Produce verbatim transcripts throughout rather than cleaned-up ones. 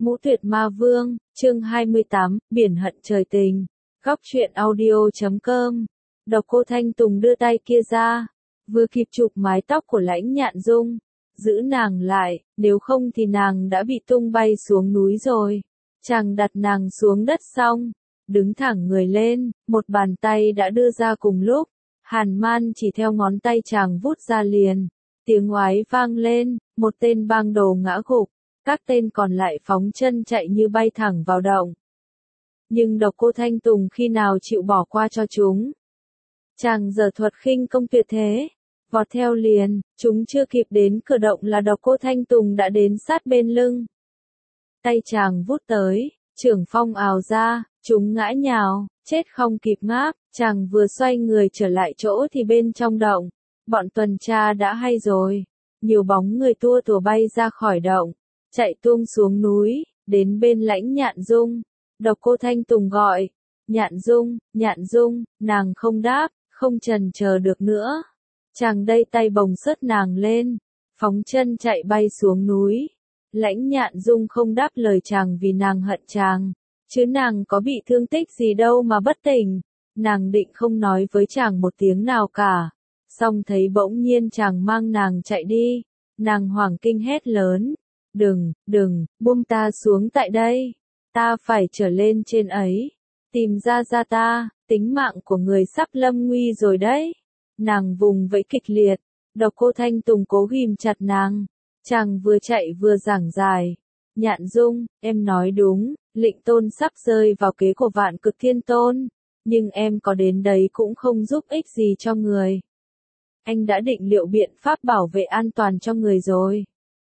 Ngũ Tuyệt Ma Vương, chương hai mươi tám, Biển hận trời tình. Góc truyện audio chấm com. Độc Cô Thanh Tùng đưa tay kia ra, vừa kịp chụp mái tóc của Lãnh Nhạn Dung, giữ nàng lại, nếu không thì nàng đã bị tung bay xuống núi rồi. Chàng đặt nàng xuống đất xong, đứng thẳng người lên, một bàn tay đã đưa ra cùng lúc. Hàn Man chỉ theo ngón tay chàng vút ra liền, tiếng oái vang lên, một tên bang đồ ngã gục, các tên còn lại phóng chân chạy như bay thẳng vào động. Nhưng Độc Cô Thanh Tùng khi nào chịu bỏ qua cho chúng. Chàng giở thuật khinh công tuyệt thế, vọt theo liền, chúng chưa kịp đến cửa động là Độc Cô Thanh Tùng đã đến sát bên lưng. Tay chàng vút tới, trưởng phong ào ra, chúng ngã nhào, chết không kịp ngáp, chàng vừa xoay người trở lại chỗ thì bên trong động, bọn tuần tra đã hay rồi, nhiều bóng người tua tủa bay ra khỏi động, chạy tuông xuống núi, đến bên Lãnh Nhạn Dung. Độc Cô Thanh Tùng gọi, Nhạn Dung, Nhạn Dung, nàng không đáp, không chần chờ được nữa. Chàng đây tay bồng sớt nàng lên, phóng chân chạy bay xuống núi. Lãnh Nhạn Dung không đáp lời chàng vì nàng hận chàng, chứ nàng có bị thương tích gì đâu mà bất tỉnh. Nàng định không nói với chàng một tiếng nào cả, xong thấy bỗng nhiên chàng mang nàng chạy đi, nàng hoảng kinh hét lớn, đừng, đừng, buông ta xuống tại đây, ta phải trở lên trên ấy, tìm ra ra ta, tính mạng của người sắp lâm nguy rồi đấy. Nàng vùng vẫy kịch liệt, Độc Cô Thanh Tùng cố ghim chặt nàng, chàng vừa chạy vừa giảng giải, Nhạn Dung, em nói đúng, Lệnh Tôn sắp rơi vào kế của Vạn Cực Thiên Tôn, nhưng em có đến đấy cũng không giúp ích gì cho người. Anh đã định liệu biện pháp bảo vệ an toàn cho người rồi.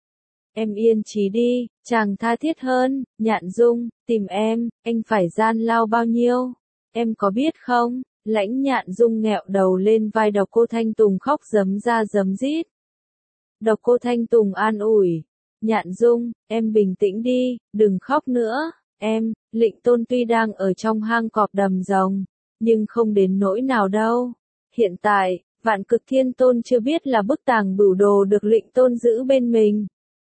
Em yên trí đi, chàng tha thiết hơn, Nhạn Dung, tìm em, anh phải gian lao bao nhiêu, em có biết không? Lãnh Nhạn Dung nghẹo đầu lên vai Độc Cô Thanh Tùng khóc rấm ra rấm rít. Độc Cô Thanh Tùng an ủi, Nhạn Dung, em bình tĩnh đi, đừng khóc nữa, em, Lệnh Tôn tuy đang ở trong hang cọp đầm rồng, nhưng không đến nỗi nào đâu. Hiện tại, Vạn Cực Thiên Tôn chưa biết là bức tàng bửu đồ được Lệnh Tôn giữ bên mình.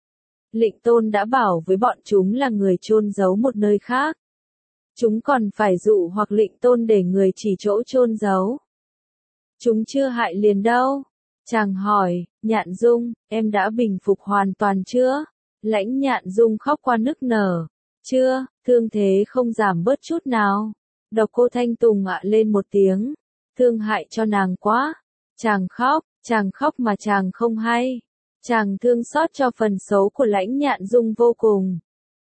Lệnh Tôn đã bảo với bọn chúng là người chôn giấu một nơi khác. Chúng còn phải dụ hoặc Lệnh Tôn để người chỉ chỗ chôn giấu. Chúng chưa hại liền đâu. Chàng hỏi, Nhạn Dung, em đã bình phục hoàn toàn chưa? Lãnh Nhạn Dung khóc qua nức nở. Chưa, thương thế không giảm bớt chút nào. Độc Cô Thanh Tùng ạ lên một tiếng. Thương hại cho nàng quá. Chàng khóc, chàng khóc mà chàng không hay. Chàng thương xót cho phần xấu của Lãnh Nhạn Dung vô cùng.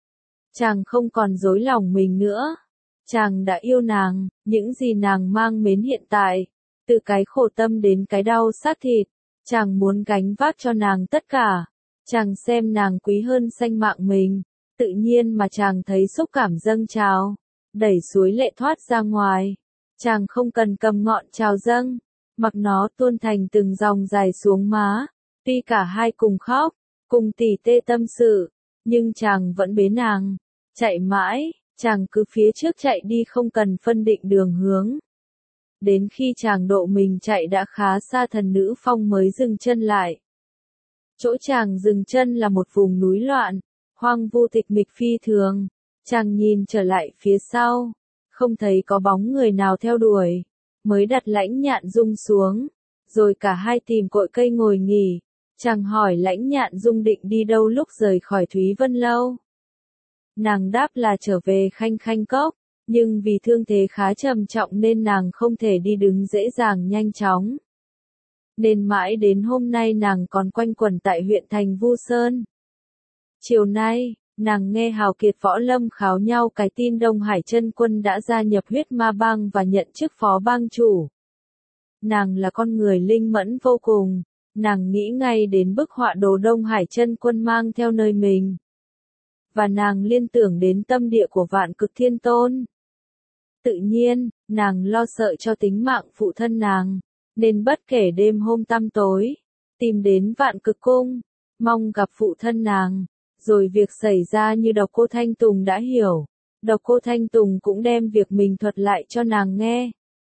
Chàng không còn dối lòng mình nữa. Chàng đã yêu nàng, những gì nàng mang mến hiện tại. Từ cái khổ tâm đến cái đau xác thịt. Chàng muốn gánh vác cho nàng tất cả. Chàng xem nàng quý hơn sanh mạng mình. Tự nhiên mà chàng thấy xúc cảm dâng trào. Đẩy suối lệ thoát ra ngoài. Chàng không cần cầm ngọn trào dâng. Mặc nó tuôn thành từng dòng dài xuống má. Tuy cả hai cùng khóc, cùng tỉ tê tâm sự, nhưng chàng vẫn bế nàng, chạy mãi, chàng cứ phía trước chạy đi không cần phân định đường hướng. Đến khi chàng độ mình chạy đã khá xa Thần Nữ Phong mới dừng chân lại. Chỗ chàng dừng chân là một vùng núi loạn, hoang vu tịch mịch phi thường, chàng nhìn trở lại phía sau, không thấy có bóng người nào theo đuổi, mới đặt Lãnh Nhạn Dung xuống, rồi cả hai tìm cội cây ngồi nghỉ. Chàng hỏi Lãnh Nhạn Dung định đi đâu lúc rời khỏi Thúy Vân Lâu. Nàng đáp là trở về Khanh Khanh Cốc, nhưng vì thương thế khá trầm trọng nên nàng không thể đi đứng dễ dàng nhanh chóng. Nên mãi đến hôm nay nàng còn quanh quẩn tại huyện thành Vu Sơn. Chiều nay, nàng nghe hào kiệt võ lâm kháo nhau cái tin Đông Hải Chân Quân đã gia nhập Huyết Ma Bang và nhận chức phó bang chủ. Nàng là con người linh mẫn vô cùng. Nàng nghĩ ngay đến bức họa đồ Đông Hải Chân Quân mang theo nơi mình. Và nàng liên tưởng đến tâm địa của Vạn Cực Thiên Tôn. Tự nhiên, nàng lo sợ cho tính mạng phụ thân nàng, nên bất kể đêm hôm tăm tối, tìm đến Vạn Cực Cung, mong gặp phụ thân nàng. Rồi việc xảy ra như Độc Cô Thanh Tùng đã hiểu. Độc Cô Thanh Tùng cũng đem việc mình thuật lại cho nàng nghe.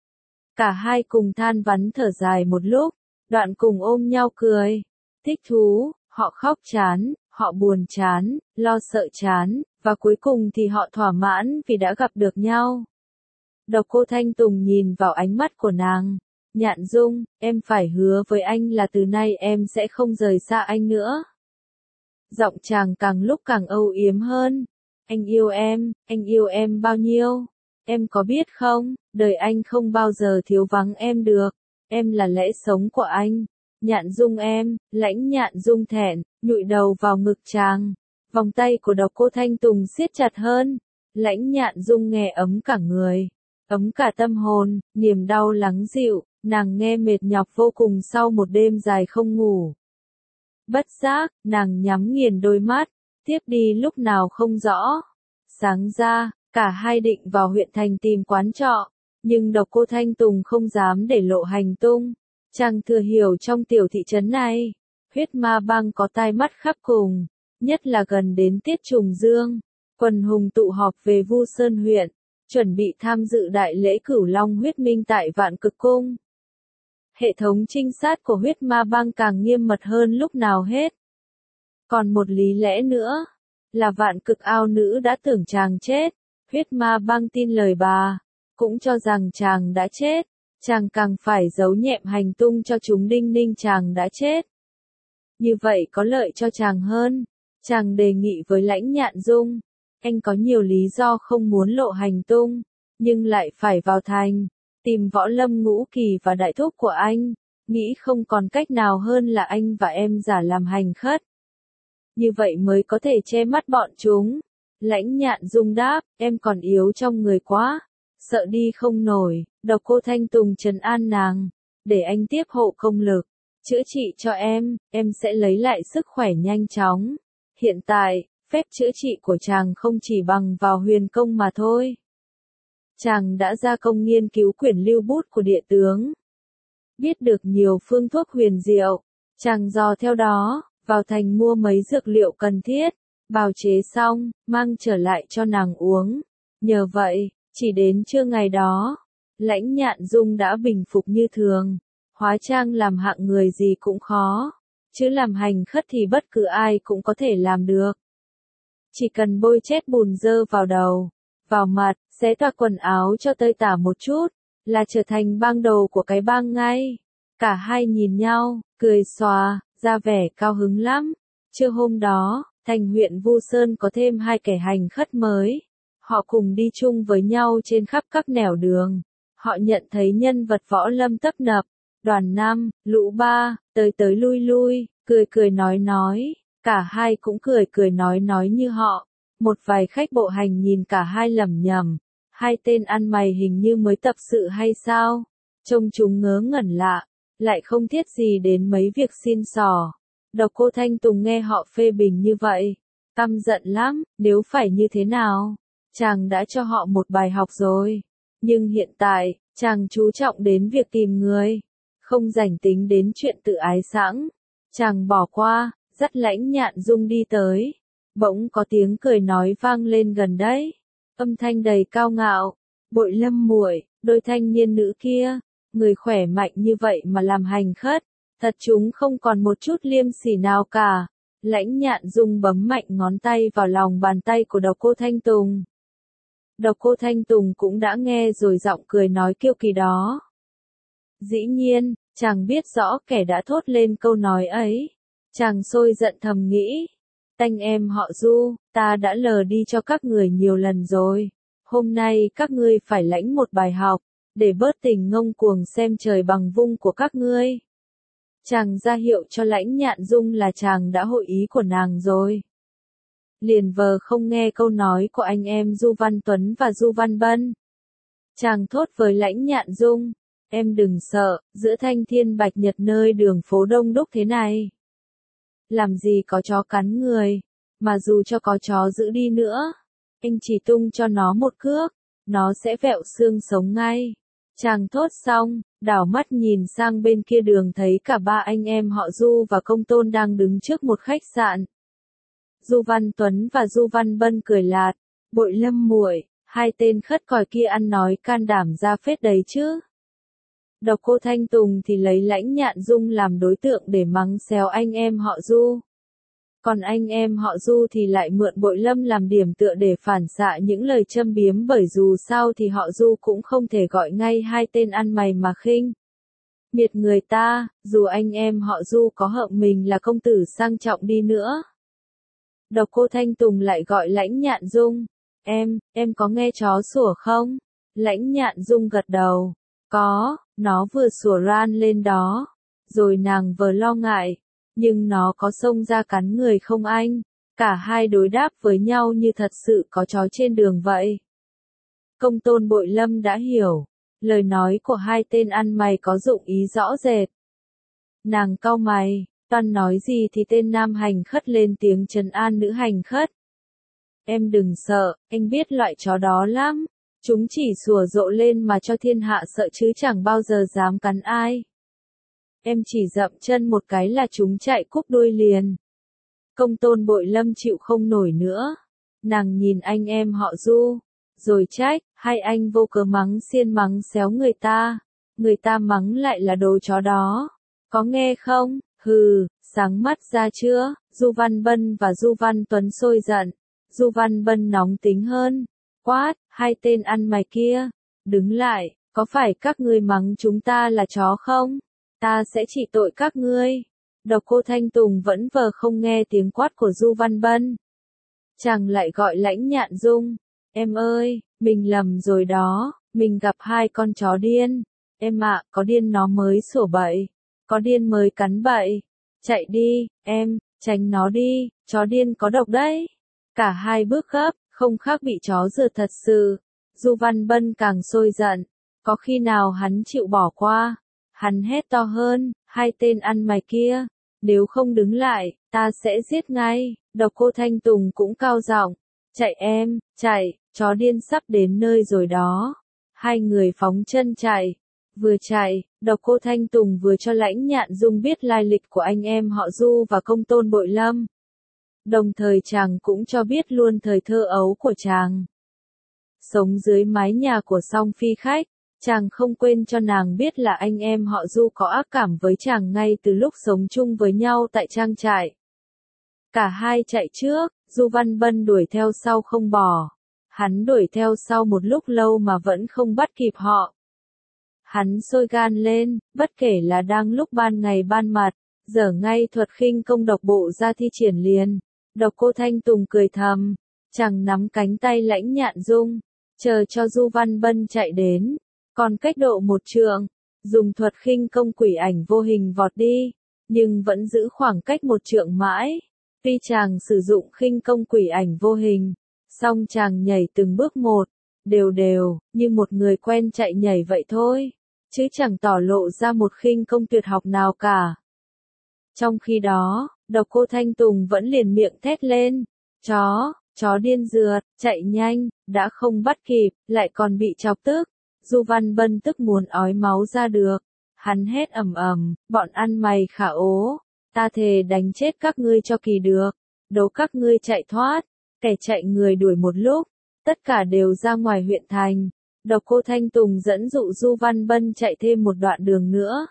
Cả hai cùng than vãn thở dài một lúc. Đoạn cùng ôm nhau cười, thích thú, họ khóc chán, họ buồn chán, lo sợ chán, Và cuối cùng thì họ thỏa mãn vì đã gặp được nhau. Độc Cô Thanh Tùng nhìn vào ánh mắt của nàng. Nhạn Dung, em phải hứa với anh là từ nay em sẽ không rời xa anh nữa. Giọng chàng càng lúc càng âu yếm hơn. Anh yêu em, anh yêu em bao nhiêu? Em có biết không, đời anh không bao giờ thiếu vắng em được. Em là lẽ sống của anh. Nhạn Dung em, Lãnh Nhạn Dung thẹn, nhụi đầu vào ngực chàng. Vòng tay của Độc Cô Thanh Tùng siết chặt hơn. Lãnh Nhạn Dung nghe ấm cả người, ấm cả tâm hồn, niềm đau lắng dịu, nàng nghe mệt nhọc vô cùng sau một đêm dài không ngủ. Bất giác, nàng nhắm nghiền đôi mắt, tiếp đi lúc nào không rõ. Sáng ra, cả hai định vào huyện thành tìm quán trọ, nhưng Độc Cô Thanh Tùng không dám để lộ hành tung. Chàng thừa hiểu trong tiểu thị trấn này, huyết ma bang có tai mắt khắp cùng, nhất là gần đến tiết trùng dương. Quần hùng tụ họp về Vu Sơn huyện, chuẩn bị tham dự đại lễ Cửu Long huyết minh tại Vạn Cực Cung. Hệ thống trinh sát của huyết ma bang càng nghiêm mật hơn lúc nào hết. Còn một lý lẽ nữa, là Vạn Cực ao nữ đã tưởng chàng chết, huyết ma bang tin lời bà, cũng cho rằng chàng đã chết, chàng càng phải giấu nhẹm hành tung cho chúng đinh ninh chàng đã chết. Như vậy có lợi cho chàng hơn, chàng đề nghị với Lãnh Nhạn Dung, anh có nhiều lý do không muốn lộ hành tung, nhưng lại phải vào thành, tìm Võ Lâm Ngũ Kỳ và đại thúc của anh, nghĩ không còn cách nào hơn là anh và em giả làm hành khất. Như vậy mới có thể che mắt bọn chúng. Lãnh Nhạn Dung đáp, em còn yếu trong người quá, sợ đi không nổi. Độc Cô Thanh Tùng trấn an nàng, để anh tiếp hộ công lực, chữa trị cho em, em sẽ lấy lại sức khỏe nhanh chóng. Hiện tại, phép chữa trị của chàng không chỉ bằng vào huyền công mà thôi. Chàng đã ra công nghiên cứu quyển lưu bút của địa tướng, biết được nhiều phương thuốc huyền diệu, chàng dò theo đó, vào thành mua mấy dược liệu cần thiết, bào chế xong, mang trở lại cho nàng uống. Nhờ vậy, chỉ đến trưa ngày đó, Lãnh Nhạn Dung đã bình phục như thường, hóa trang làm hạng người gì cũng khó, chứ làm hành khất thì bất cứ ai cũng có thể làm được. Chỉ cần bôi chét bùn dơ vào đầu, vào mặt, xé toạc quần áo cho tơi tả một chút, là trở thành bang đầu của cái bang ngay. Cả hai nhìn nhau, cười xòa, ra vẻ cao hứng lắm. Trưa hôm đó, thành huyện Vu Sơn có thêm hai kẻ hành khất mới. Họ cùng đi chung với nhau trên khắp các nẻo đường. Họ nhận thấy nhân vật võ lâm tấp nập, đoàn năm, lũ ba, tới tới lui lui, cười cười nói nói. Cả hai cũng cười cười nói nói như họ. Một vài khách bộ hành nhìn cả hai lẩm nhẩm, hai tên ăn mày hình như mới tập sự hay sao? Trông chúng ngớ ngẩn lạ, lại không thiết gì đến mấy việc xin xỏ. Độc Cô Thanh Tùng nghe họ phê bình như vậy, căm giận lắm, nếu phải như thế nào? Chàng đã cho họ một bài học rồi. Nhưng hiện tại, chàng chú trọng đến việc tìm người, không rảnh tính đến chuyện tự ái sẵn. Chàng bỏ qua, dắt Lãnh Nhạn Dung đi tới. Bỗng có tiếng cười nói vang lên gần đấy. Âm thanh đầy cao ngạo. Bội Lâm muội, đôi thanh niên nữ kia, người khỏe mạnh như vậy mà làm hành khất, thật chúng không còn một chút liêm sỉ nào cả. Lãnh Nhạn Dung bấm mạnh ngón tay vào lòng bàn tay của Độc Cô Thanh Tùng. Độc Cô Thanh Tùng cũng đã nghe rồi giọng cười nói kiêu kỳ đó. Dĩ nhiên, chàng biết rõ kẻ đã thốt lên câu nói ấy. Chàng sôi giận thầm nghĩ. Tanh em họ Du, ta đã lờ đi cho các người nhiều lần rồi. Hôm nay các ngươi phải lãnh một bài học, để bớt tình ngông cuồng xem trời bằng vung của các ngươi. Chàng ra hiệu cho Lãnh Nhạn Dung là chàng đã hội ý của nàng rồi. Liền vờ không nghe câu nói của anh em Du Văn Tuấn và Du Văn Bân. Chàng thốt với Lãnh Nhạn Dung, em đừng sợ, giữa thanh thiên bạch nhật nơi đường phố đông đúc thế này. Làm gì có chó cắn người, mà dù cho có chó giữ đi nữa, anh chỉ tung cho nó một cước, nó sẽ vẹo xương sống ngay. Chàng thốt xong, đảo mắt nhìn sang bên kia đường thấy cả ba anh em họ Du và Công Tôn đang đứng trước một khách sạn. Du Văn Tuấn và Du Văn Bân cười lạt, Bội Lâm muội, hai tên khất còi kia ăn nói can đảm ra phết đấy chứ. Độc Cô Thanh Tùng thì lấy Lãnh Nhạn Dung làm đối tượng để mắng xéo anh em họ Du. Còn anh em họ Du thì lại mượn Bội Lâm làm điểm tựa để phản xạ những lời châm biếm, bởi dù sao thì họ Du cũng không thể gọi ngay hai tên ăn mày mà khinh miệt người ta, dù anh em họ Du có hợm mình là công tử sang trọng đi nữa. Độc Cô Thanh Tùng lại gọi Lãnh Nhạn Dung. Em, em có nghe chó sủa không? Lãnh Nhạn Dung gật đầu. Có, nó vừa sủa ran lên đó. Rồi nàng vừa lo ngại. Nhưng nó có xông ra cắn người không anh? Cả hai đối đáp với nhau như thật sự có chó trên đường vậy. Công tôn Bội Lâm đã hiểu. Lời nói của hai tên ăn mày có dụng ý rõ rệt. Nàng cau mày, toan nói gì thì tên nam hành khất lên tiếng trấn an nữ hành khất. Em đừng sợ, anh biết loại chó đó lắm. Chúng chỉ sủa rộ lên mà cho thiên hạ sợ chứ chẳng bao giờ dám cắn ai. Em chỉ dậm chân một cái là chúng chạy cúp đuôi liền. Công tôn Bội Lâm chịu không nổi nữa. Nàng nhìn anh em họ Du, rồi trách, hai anh vô cớ mắng xiên mắng xéo người ta. Người ta mắng lại là đồ chó đó. Có nghe không? Hừ, sáng mắt ra chưa? Du Văn Bân và Du Văn Tuấn sôi giận. Du Văn Bân nóng tính hơn. Quát, hai tên ăn mày kia. Đứng lại, có phải các ngươi mắng chúng ta là chó không? Ta sẽ trị tội các ngươi. Độc Cô Thanh Tùng vẫn vờ không nghe tiếng quát của Du Văn Bân. Chàng lại gọi Lãnh Nhạn Dung. Em ơi, mình lầm rồi đó, mình gặp hai con chó điên. Em ạ, có điên nó mới sủa bậy, có điên mới cắn bậy. Chạy đi, em, tránh nó đi, chó điên có độc đấy. Cả hai bước gấp, không khác bị chó rượt thật sự. Du Văn Bân càng sôi giận, có khi nào hắn chịu bỏ qua. Hắn hét to hơn, hai tên ăn mày kia, nếu không đứng lại, ta sẽ giết ngay. Độc Cô Thanh Tùng cũng cao giọng, chạy em, chạy, chó điên sắp đến nơi rồi đó. Hai người phóng chân chạy, vừa chạy, Độc Cô Thanh Tùng vừa cho Lãnh Nhạn Dung biết lai lịch của anh em họ Du và công tôn Bội Lâm. Đồng thời chàng cũng cho biết luôn thời thơ ấu của chàng. Sống dưới mái nhà của Song Phi Khách, chàng không quên cho nàng biết là anh em họ Du có ác cảm với chàng ngay từ lúc sống chung với nhau tại trang trại. Cả hai chạy trước, Du Văn Bân đuổi theo sau không bỏ. Hắn đuổi theo sau một lúc lâu mà vẫn không bắt kịp họ. Hắn sôi gan lên, bất kể là đang lúc ban ngày ban mặt, dở ngay thuật khinh công độc bộ ra thi triển liền. Độc Cô Thanh Tùng cười thầm, chàng nắm cánh tay Lãnh Nhạn Dung, chờ cho Du Văn Bân chạy đến, còn cách độ một trượng, dùng thuật khinh công quỷ ảnh vô hình vọt đi, nhưng vẫn giữ khoảng cách một trượng mãi. Tuy chàng sử dụng khinh công quỷ ảnh vô hình, song chàng nhảy từng bước một, đều đều, như một người quen chạy nhảy vậy thôi, chứ chẳng tỏ lộ ra một khinh công tuyệt học nào cả. Trong khi đó, Độc Cô Thanh Tùng vẫn liền miệng thét lên, chó, chó điên rượt, chạy nhanh, đã không bắt kịp, lại còn bị chọc tức. Du Văn Bân tức muốn ói máu ra được, hắn hét ầm ầm, bọn ăn mày khả ố, ta thề đánh chết các ngươi cho kỳ được, đố các ngươi chạy thoát. Kẻ chạy người đuổi một lúc, tất cả đều ra ngoài huyện thành. Độc Cô Thanh Tùng dẫn dụ Du Văn Bân chạy thêm một đoạn đường nữa.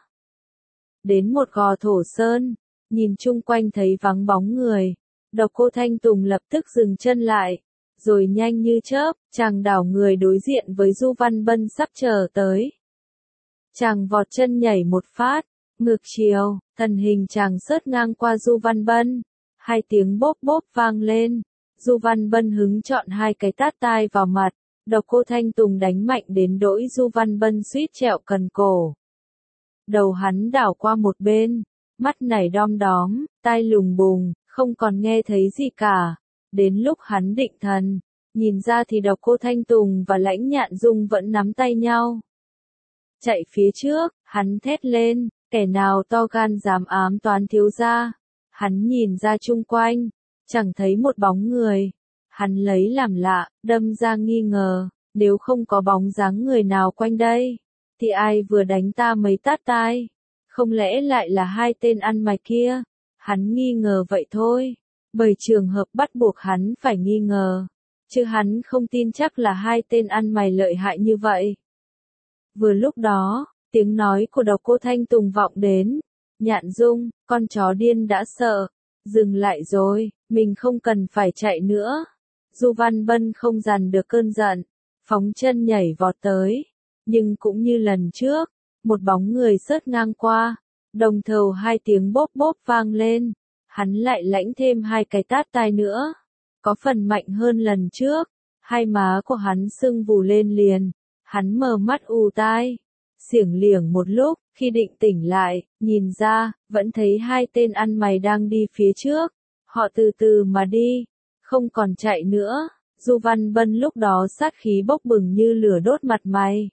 Đến một gò thổ sơn, nhìn chung quanh thấy vắng bóng người. Độc Cô Thanh Tùng lập tức dừng chân lại, rồi nhanh như chớp, chàng đảo người đối diện với Du Văn Bân sắp chờ tới. Chàng vọt chân nhảy một phát, ngược chiều, thân hình chàng sớt ngang qua Du Văn Bân. Hai tiếng bốp bốp vang lên. Du Văn Bân hứng chọn hai cái tát tai vào mặt, Độc Cô Thanh Tùng đánh mạnh đến đỗi Du Văn Bân suýt trẹo cần cổ. Đầu hắn đảo qua một bên, mắt nảy đom đóm, tai lùng bùng, không còn nghe thấy gì cả. Đến lúc hắn định thần, nhìn ra thì Độc Cô Thanh Tùng và Lãnh Nhạn Dung vẫn nắm tay nhau. Chạy phía trước, hắn thét lên, kẻ nào to gan dám ám toán thiếu gia. Hắn nhìn ra chung quanh, chẳng thấy một bóng người. Hắn lấy làm lạ, đâm ra nghi ngờ, nếu không có bóng dáng người nào quanh đây, thì ai vừa đánh ta mấy tát tai? Không lẽ lại là hai tên ăn mày kia? Hắn nghi ngờ vậy thôi, bởi trường hợp bắt buộc hắn phải nghi ngờ, chứ hắn không tin chắc là hai tên ăn mày lợi hại như vậy. Vừa lúc đó, tiếng nói của Độc Cô Thanh Tùng vọng đến, Nhạn Dung, con chó điên đã sợ. Dừng lại rồi, mình không cần phải chạy nữa. Du Văn Bân không dằn được cơn giận, phóng chân nhảy vọt tới. Nhưng cũng như lần trước, một bóng người sớt ngang qua, đồng thầu hai tiếng bốp bốp vang lên. Hắn lại lãnh thêm hai cái tát tai nữa. Có phần mạnh hơn lần trước, hai má của hắn sưng vù lên liền. Hắn mở mắt ù tai, xiểng liểng một lúc, khi định tỉnh lại, nhìn ra, vẫn thấy hai tên ăn mày đang đi phía trước. Họ từ từ mà đi, không còn chạy nữa. Du Văn Bân lúc đó sát khí bốc bừng như lửa đốt mặt mày.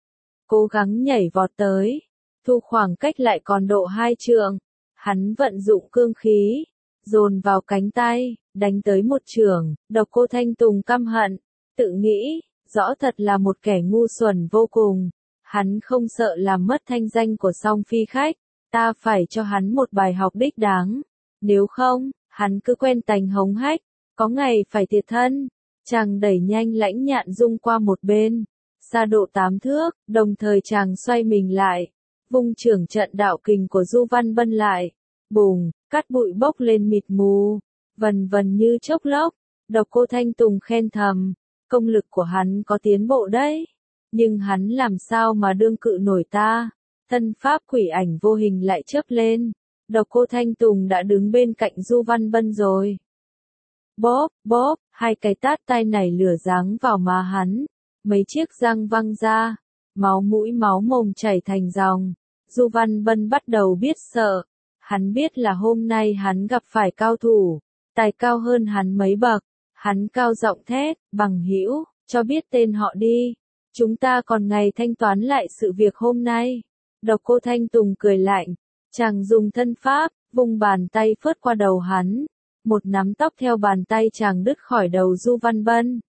Cố gắng nhảy vọt tới, thu khoảng cách lại còn độ hai trượng. Hắn vận dụng cương khí, dồn vào cánh tay, đánh tới một chưởng. Độc Cô Thanh Tùng căm hận, tự nghĩ, rõ thật là một kẻ ngu xuẩn vô cùng. Hắn không sợ làm mất thanh danh của Song Phi khách, ta phải cho hắn một bài học đích đáng. Nếu không, hắn cứ quen tành hống hách, có ngày phải thiệt thân. Chàng đẩy nhanh Lãnh Nhạn Dung qua một bên, xa độ tám thước, đồng thời chàng xoay mình lại, vung chưởng trận đạo kình của Du Văn Bân lại. Bùng, cát bụi bốc lên mịt mù, vần vần như chốc lốc. Độc Cô Thanh Tùng khen thầm, công lực của hắn có tiến bộ đấy. Nhưng hắn làm sao mà đương cự nổi ta? Thân pháp quỷ ảnh vô hình lại chớp lên. Độc Cô Thanh Tùng đã đứng bên cạnh Du Văn Bân rồi. Bóp, bóp, hai cái tát tai này lửa giáng vào má hắn. Mấy chiếc răng văng ra, máu mũi máu mồm chảy thành dòng. Du Văn Bân bắt đầu biết sợ. Hắn biết là hôm nay hắn gặp phải cao thủ, tài cao hơn hắn mấy bậc. Hắn cao giọng thét, bằng hữu, cho biết tên họ đi. Chúng ta còn ngày thanh toán lại sự việc hôm nay. Độc Cô Thanh Tùng cười lạnh, chàng dùng thân pháp, vung bàn tay phớt qua đầu hắn. Một nắm tóc theo bàn tay chàng đứt khỏi đầu Du Văn Bân.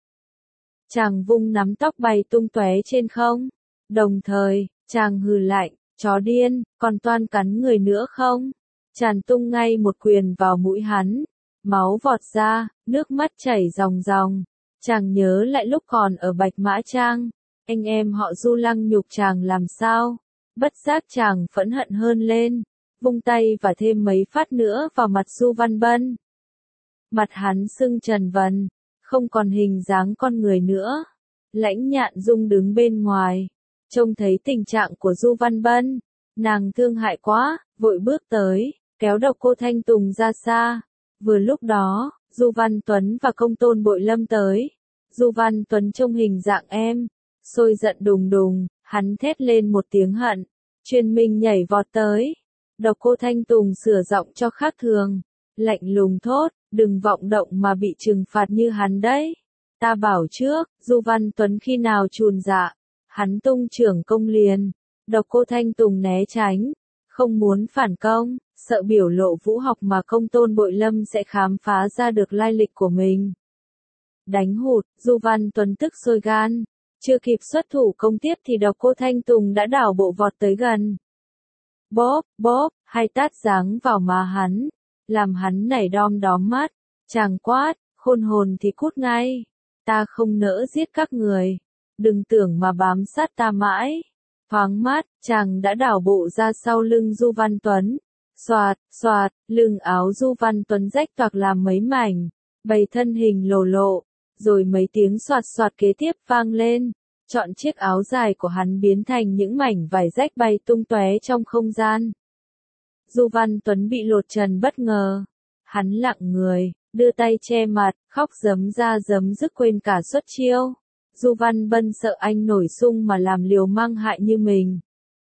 Chàng vung nắm tóc bay tung tóe trên không. Đồng thời, chàng hừ lạnh, chó điên, còn toan cắn người nữa không? Chàng tung ngay một quyền vào mũi hắn. Máu vọt ra, nước mắt chảy ròng ròng. Chàng nhớ lại lúc còn ở Bạch Mã Trang. Anh em họ Du lăng nhục chàng làm sao? Bất giác chàng phẫn hận hơn lên. Vung tay và thêm mấy phát nữa vào mặt Du Văn Bân. Mặt hắn sưng trần vần, không còn hình dáng con người nữa. Lãnh Nhạn Dung đứng bên ngoài, trông thấy tình trạng của Du Văn Bân. Nàng thương hại quá, vội bước tới, kéo Độc Cô Thanh Tùng ra xa. Vừa lúc đó, Du Văn Tuấn và Công Tôn Bội Lâm tới. Du Văn Tuấn trông hình dạng em, sôi giận đùng đùng, hắn thét lên một tiếng hận. Truyền Minh nhảy vọt tới. Độc Cô Thanh Tùng sửa giọng cho khác thường, lạnh lùng thốt, đừng vọng động mà bị trừng phạt như hắn đấy. Ta bảo trước, Du Văn Tuấn khi nào chùn dạ, hắn tung chưởng công liền. Độc Cô Thanh Tùng né tránh, không muốn phản công, sợ biểu lộ vũ học mà Công Tôn Bội Lâm sẽ khám phá ra được lai lịch của mình. Đánh hụt, Du Văn Tuấn tức sôi gan, chưa kịp xuất thủ công tiếp thì Độc Cô Thanh Tùng đã đảo bộ vọt tới gần. Bóp, bóp, hai tát giáng vào má hắn, làm hắn nảy đom đóm mắt. Chàng quát, khôn hồn thì cút ngay, ta không nỡ giết các người, đừng tưởng mà bám sát ta mãi. Thoáng mát, chàng đã đảo bộ ra sau lưng Du Văn Tuấn. Xoạt, xoạt, lưng áo Du Văn Tuấn rách toạc làm mấy mảnh, bầy thân hình lồ lộ, rồi mấy tiếng xoạt xoạt kế tiếp vang lên. Chọn chiếc áo dài của hắn biến thành những mảnh vải rách bay tung tóe trong không gian. Du Văn Tuấn bị lột trần bất ngờ. Hắn lặng người, đưa tay che mặt, khóc giấm ra giấm dứt quên cả xuất chiêu. Du Văn Bân sợ anh nổi sung mà làm liều mang hại như mình.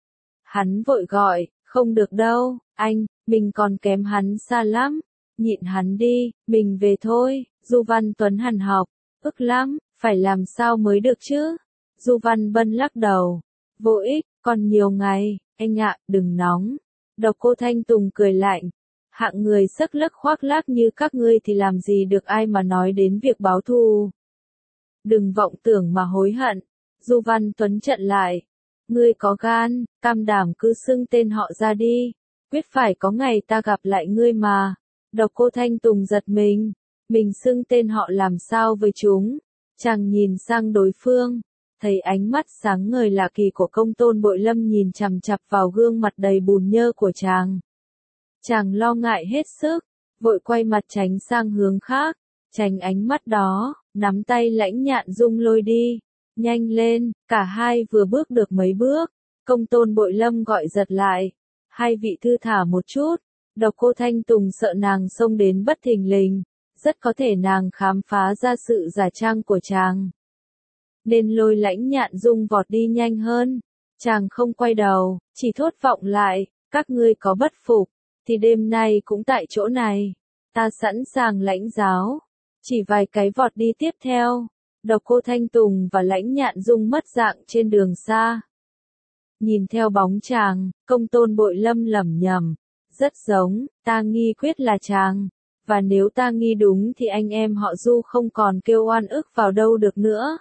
Hắn vội gọi, không được đâu, anh, mình còn kém hắn xa lắm. Nhịn hắn đi, mình về thôi. Du Văn Tuấn hằn học, ức lắm, phải làm sao mới được chứ? Du Văn Bân lắc đầu, vô ích, còn nhiều ngày, anh ạ, đừng nóng. Độc Cô Thanh Tùng cười lạnh, hạng người xấc lấc khoác lác như các ngươi thì làm gì được ai mà nói đến việc báo thù. Đừng vọng tưởng mà hối hận. Du Văn Tuấn trận lại, ngươi có gan, cam đảm cứ xưng tên họ ra đi, quyết phải có ngày ta gặp lại ngươi mà. Độc Cô Thanh Tùng giật mình, mình xưng tên họ làm sao với chúng? Chàng nhìn sang đối phương, thấy ánh mắt sáng ngời lạ kỳ của Công Tôn Bội Lâm nhìn chằm chằm vào gương mặt đầy bùn nhơ của chàng. Chàng lo ngại hết sức, vội quay mặt tránh sang hướng khác, tránh ánh mắt đó, nắm tay Lãnh Nhạn Dung lôi đi. Nhanh lên, cả hai vừa bước được mấy bước, Công Tôn Bội Lâm gọi giật lại. Hai vị thư thả một chút, Độc Cô Thanh Tùng sợ nàng xông đến bất thình lình, rất có thể nàng khám phá ra sự giả trang của chàng. Nên lôi Lãnh Nhạn Dung vọt đi nhanh hơn, chàng không quay đầu, chỉ thốt vọng lại, các ngươi có bất phục, thì đêm nay cũng tại chỗ này, ta sẵn sàng lãnh giáo. Chỉ vài cái vọt đi tiếp theo, Độc Cô Thanh Tùng và Lãnh Nhạn Dung mất dạng trên đường xa. Nhìn theo bóng chàng, Công Tôn Bội Lâm lẩm nhẩm, rất giống, ta nghi quyết là chàng, và nếu ta nghi đúng thì anh em họ Du không còn kêu oan ức vào đâu được nữa.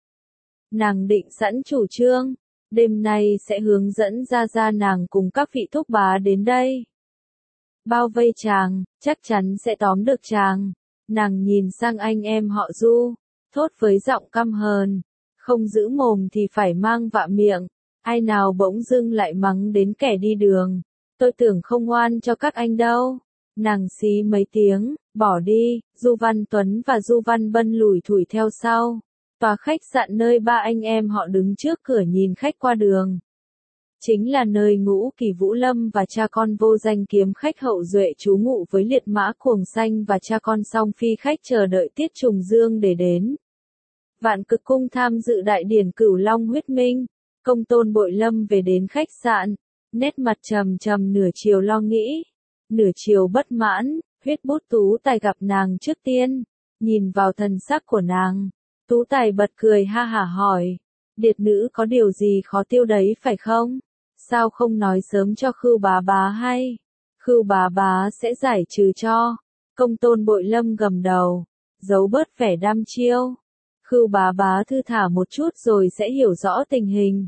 Nàng định sẵn chủ trương, đêm nay sẽ hướng dẫn ra ra nàng cùng các vị thúc bá đến đây. Bao vây chàng, chắc chắn sẽ tóm được chàng. Nàng nhìn sang anh em họ Du, thốt với giọng căm hờn, không giữ mồm thì phải mang vạ miệng, ai nào bỗng dưng lại mắng đến kẻ đi đường, tôi tưởng không oan cho các anh đâu. Nàng xí mấy tiếng, bỏ đi, Du Văn Tuấn và Du Văn Bân lủi thủi theo sau. Tòa khách sạn nơi ba anh em họ đứng trước cửa nhìn khách qua đường. Chính là nơi Ngũ Kỳ Vũ Lâm và cha con Vô Danh kiếm khách Hậu Duệ trú ngụ với liệt mã Cuồng Xanh và cha con Song Phi khách chờ đợi Tiết Trùng Dương để đến. Vạn Cực Cung tham dự đại điển Cửu Long huyết minh, Công Tôn Bội Lâm về đến khách sạn, nét mặt trầm trầm nửa chiều lo nghĩ, nửa chiều bất mãn. Huyết Bút Tú Tài gặp nàng trước tiên, nhìn vào thần sắc của nàng, Tú Tài bật cười ha hả hỏi, điệt nữ có điều gì khó tiêu đấy phải không? Sao không nói sớm cho Khưu bá bá hay? Khưu bá bá sẽ giải trừ cho. Công Tôn Bội Lâm gầm đầu, giấu bớt vẻ đăm chiêu. Khưu bá bá thư thả một chút rồi sẽ hiểu rõ tình hình.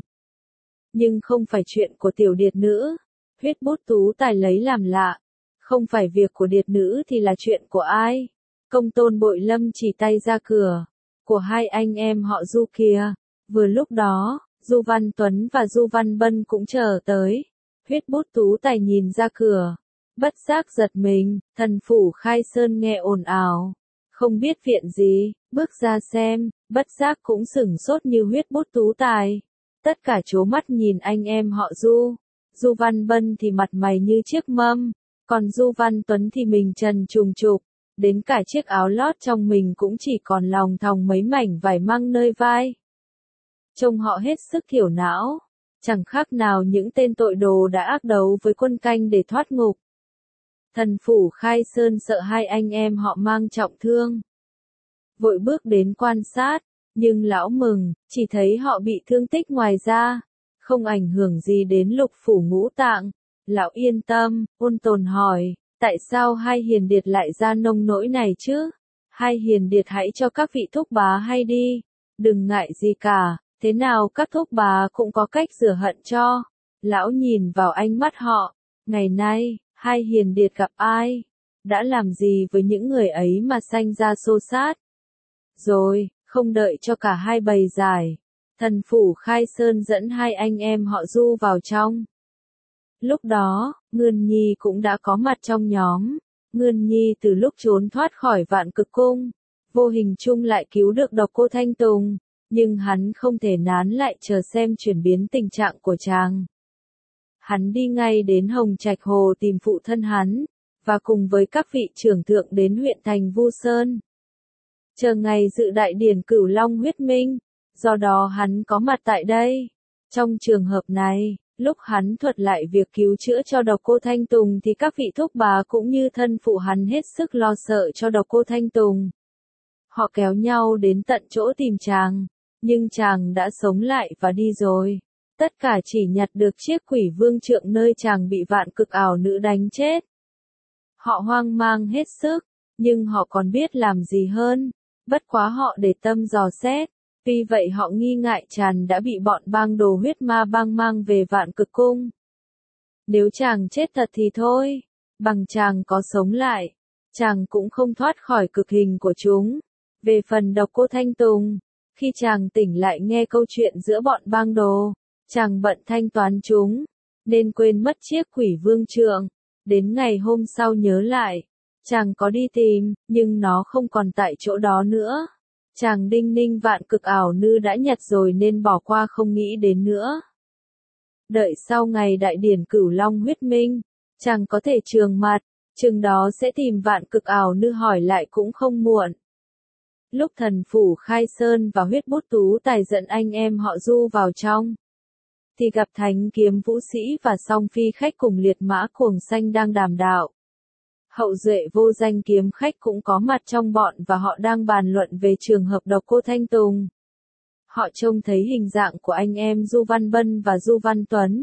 Nhưng không phải chuyện của tiểu điệt nữ. Huyết Bút Tú Tài lấy làm lạ. Không phải việc của điệt nữ thì là chuyện của ai? Công Tôn Bội Lâm chỉ tay ra cửa. Của hai anh em họ Du kia. Vừa lúc đó, Du Văn Tuấn và Du Văn Bân cũng chờ tới. Huyết Bút Tú Tài nhìn ra cửa. Bất giác giật mình, thần phủ Khai Sơn nghe ồn ào. Không biết viện gì, bước ra xem, bất giác cũng sửng sốt như Huyết Bút Tú Tài. Tất cả trố mắt nhìn anh em họ Du. Du Văn Bân thì mặt mày như chiếc mâm, còn Du Văn Tuấn thì mình trần trùng trục. Đến cả chiếc áo lót trong mình cũng chỉ còn lòng thòng mấy mảnh vải măng nơi vai. Trông họ hết sức thiểu não, chẳng khác nào những tên tội đồ đã ác đấu với quân canh để thoát ngục. Thần phủ Khai Sơn sợ hai anh em họ mang trọng thương, vội bước đến quan sát, nhưng lão mừng, chỉ thấy họ bị thương tích ngoài ra, không ảnh hưởng gì đến lục phủ ngũ tạng. Lão yên tâm, ôn tồn hỏi, tại sao hai hiền điệt lại ra nông nỗi này chứ? Hai hiền điệt hãy cho các vị thúc bá hay đi, đừng ngại gì cả. Thế nào các thúc bá cũng có cách rửa hận cho. Lão nhìn vào ánh mắt họ. Ngày nay, hai hiền điệt gặp ai? Đã làm gì với những người ấy mà sanh ra xô xát? Rồi, không đợi cho cả hai bày giải. Thần phủ Khai Sơn dẫn hai anh em họ Du vào trong. Lúc đó, Ngươn Nhi cũng đã có mặt trong nhóm. Ngươn Nhi từ lúc trốn thoát khỏi Vạn Cực Cung, vô hình chung lại cứu được Độc Cô Thanh Tùng. Nhưng hắn không thể nán lại chờ xem chuyển biến tình trạng của chàng. Hắn đi ngay đến Hồng Trạch Hồ tìm phụ thân hắn, và cùng với các vị trưởng thượng đến huyện thành Vu Sơn. Chờ ngày dự đại điển Cửu Long huyết minh, do đó hắn có mặt tại đây. Trong trường hợp này, lúc hắn thuật lại việc cứu chữa cho Độc Cô Thanh Tùng thì các vị thúc bá cũng như thân phụ hắn hết sức lo sợ cho Độc Cô Thanh Tùng. Họ kéo nhau đến tận chỗ tìm chàng. Nhưng chàng đã sống lại và đi rồi. Tất cả chỉ nhặt được chiếc quỷ vương trượng nơi chàng bị Vạn Cực ảo nữ đánh chết. Họ hoang mang hết sức, nhưng họ còn biết làm gì hơn. Bất quá họ để tâm dò xét. Vì vậy họ nghi ngại chàng đã bị bọn bang đồ huyết ma bang mang về Vạn Cực Cung. Nếu chàng chết thật thì thôi. Bằng chàng có sống lại, chàng cũng không thoát khỏi cực hình của chúng. Về phần Độc Cô Thanh Tùng, khi chàng tỉnh lại nghe câu chuyện giữa bọn bang đồ, chàng bận thanh toán chúng, nên quên mất chiếc quỷ vương trượng. Đến ngày hôm sau nhớ lại, Chàng có đi tìm, nhưng nó không còn tại chỗ đó nữa. Chàng đinh ninh vạn cực ảo nư đã nhặt rồi nên bỏ qua không nghĩ đến nữa. Đợi sau ngày đại điển Cửu Long huyết minh, chàng có thể trường mặt, chừng đó sẽ tìm vạn cực ảo nư hỏi lại cũng không muộn. Lúc thần phủ Khai Sơn và huyết bút tú tài dẫn anh em họ Du vào trong, thì gặp thánh kiếm vũ sĩ và song phi khách cùng liệt mã cuồng xanh đang đàm đạo. Hậu duệ vô danh kiếm khách cũng có mặt trong bọn và họ đang bàn luận về trường hợp Độc Cô Thanh Tùng. Họ trông thấy hình dạng của anh em Du Văn Bân và Du Văn Tuấn.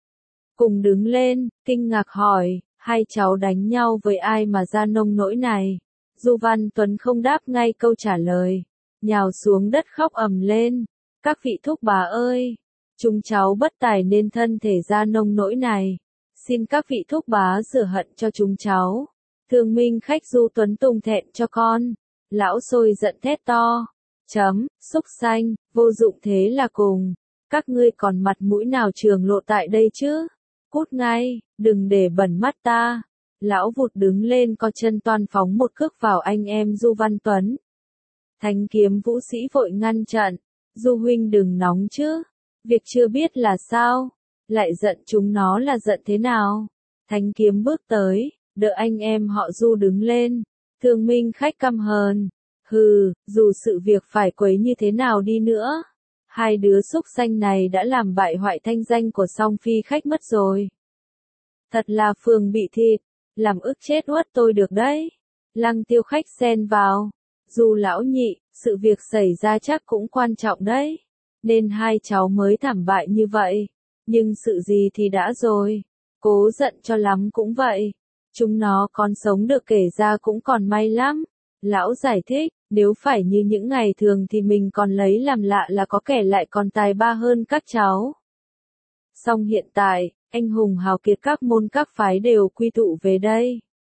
Cùng đứng lên, kinh ngạc hỏi, hai cháu đánh nhau với ai mà ra nông nỗi này? Du Văn Tuấn không đáp ngay câu trả lời, nhào xuống đất khóc ầm lên. Các vị thúc bà ơi! Chúng cháu bất tài nên thân thể ra nông nỗi này. Xin các vị thúc bá rửa hận cho chúng cháu. Thương minh khách Du Tuấn Tùng thẹn cho con. Lão sôi giận thét to. Chấm, xúc xanh, vô dụng thế là cùng. Các ngươi còn mặt mũi nào trường lộ tại đây chứ? Cút ngay, đừng để bẩn mắt ta. Lão vụt đứng lên co chân toan phóng một cước vào anh em Du Văn Tuấn. Thánh kiếm vũ sĩ vội ngăn chặn. Du huynh đừng nóng chứ. Việc chưa biết là sao? Lại giận chúng nó là giận thế nào? Thánh kiếm bước tới, đỡ anh em họ Du đứng lên. Thương minh khách căm hờn. Hừ, dù sự việc phải quấy như thế nào đi nữa. Hai đứa xúc xanh này đã làm bại hoại thanh danh của song phi khách mất rồi. Thật là phường bị thịt, làm ức chết uất tôi được đấy. Lăng Tiêu khách xen vào. Dù lão nhị, sự việc xảy ra chắc cũng quan trọng đấy. Nên hai cháu mới thảm bại như vậy. Nhưng sự gì thì đã rồi. Cố giận cho lắm cũng vậy. Chúng nó còn sống được kể ra cũng còn may lắm. Lão giải thích, nếu phải như những ngày thường thì mình còn lấy làm lạ là có kẻ lại còn tài ba hơn các cháu. Song hiện tại, anh hùng hào kiệt các môn các phái đều quy tụ về đây.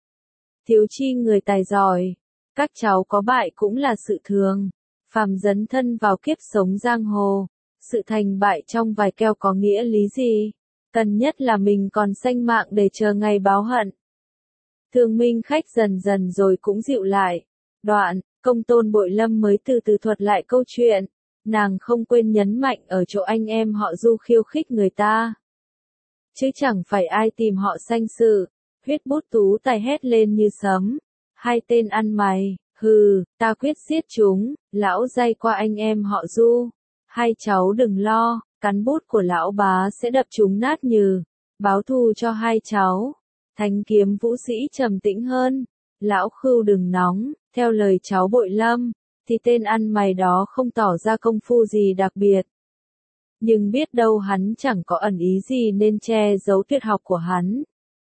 Thiếu chi người tài giỏi. Các cháu có bại cũng là sự thường. Phàm dấn thân vào kiếp sống giang hồ. Sự thành bại trong vài keo có nghĩa lý gì? Cần nhất là mình còn sanh mạng để chờ ngày báo hận. Thương minh khách dần dần rồi cũng dịu lại. Đoạn, Công Tôn Bội Lâm mới từ từ thuật lại câu chuyện. Nàng không quên nhấn mạnh ở chỗ anh em họ Du khiêu khích người ta. Chứ chẳng phải ai tìm họ sanh sự. Huyết bút tú tài hét lên như sấm. Hai tên ăn mày, hừ, ta quyết giết chúng. Lão day qua anh em họ Du. Hai cháu đừng lo, cán bút của lão bá sẽ đập chúng nát nhừ. Báo thù cho hai cháu. Thánh kiếm vũ sĩ trầm tĩnh hơn. Lão Khưu đừng nóng, theo lời cháu Bội Lâm, thì tên ăn mày đó không tỏ ra công phu gì đặc biệt. Nhưng biết đâu hắn chẳng có ẩn ý gì nên che giấu tuyệt học của hắn.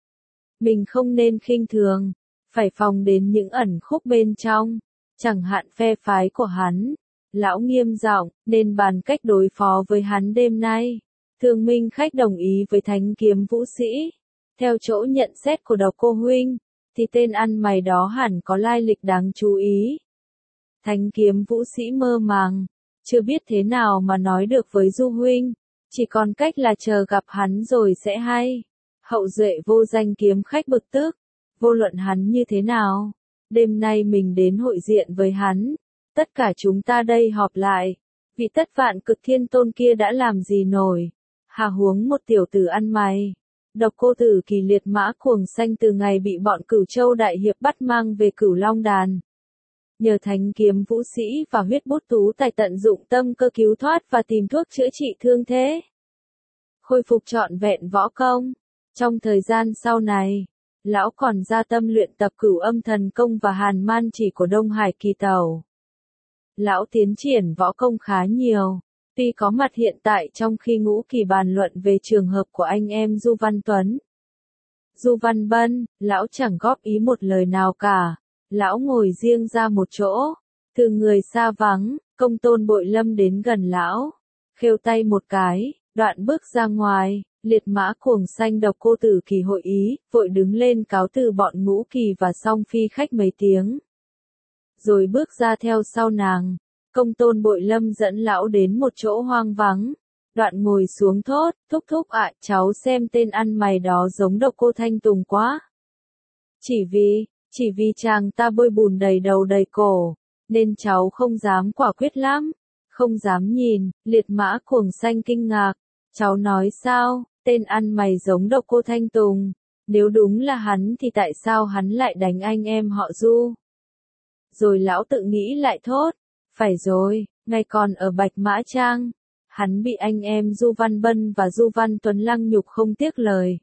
Mình không nên khinh thường, phải phòng đến những ẩn khúc bên trong, chẳng hạn phe phái của hắn. Lão nghiêm giọng, nên bàn cách đối phó với hắn đêm nay. Thương minh khách đồng ý với thánh kiếm vũ sĩ. Theo chỗ nhận xét của Độc Cô huynh, thì tên ăn mày đó hẳn có lai lịch đáng chú ý. Thánh kiếm vũ sĩ mơ màng, chưa biết thế nào mà nói được với Du huynh, chỉ còn cách là chờ gặp hắn rồi sẽ hay. Hậu duệ vô danh kiếm khách bực tức, vô luận hắn như thế nào, đêm nay mình đến hội diện với hắn, tất cả chúng ta đây họp lại, vì tất vạn cực thiên tôn kia đã làm gì nổi, hà huống một tiểu tử ăn mày. Độc Cô Tử Kỳ liệt mã cuồng xanh từ ngày bị bọn Cửu Châu đại hiệp bắt mang về Cửu Long đàn. Nhờ thánh kiếm vũ sĩ và huyết bút tú tài tận dụng tâm cơ cứu thoát và tìm thuốc chữa trị thương thế. Khôi phục trọn vẹn võ công. Trong thời gian sau này, lão còn ra tâm luyện tập Cửu Âm Thần Công và Hàn Man Chỉ của Đông Hải Kỳ Tẩu. Lão tiến triển võ công khá nhiều. Tuy có mặt hiện tại trong khi Ngũ Kỳ bàn luận về trường hợp của anh em Du Văn Tuấn. Du Văn Bân, lão chẳng góp ý một lời nào cả. Lão ngồi riêng ra một chỗ. Từ người xa vắng, Công Tôn Bội Lâm đến gần lão. Khêu tay một cái, đoạn bước ra ngoài, liệt mã cuồng xanh Độc Cô Tử Kỳ hội ý, vội đứng lên cáo từ bọn Ngũ Kỳ và song phi khách mấy tiếng. Rồi bước ra theo sau nàng. Công Tôn Bội Lâm dẫn lão đến một chỗ hoang vắng. Đoạn ngồi xuống thốt, thúc thúc ạ, cháu xem tên ăn mày đó giống Độc Cô Thanh Tùng quá. Chỉ vì, Chỉ vì chàng ta bôi bùn đầy đầu đầy cổ, nên cháu không dám quả quyết lắm, không dám nhìn. Liệt mã cuồng xanh kinh ngạc, cháu nói sao, tên ăn mày giống Độc Cô Thanh Tùng, nếu đúng là hắn thì tại sao hắn lại đánh anh em họ Du? Rồi lão tự nghĩ lại thốt, phải rồi, ngày còn ở Bạch Mã Trang, hắn bị anh em Du Văn Bân và Du Văn Tuấn lăng nhục không tiếc lời.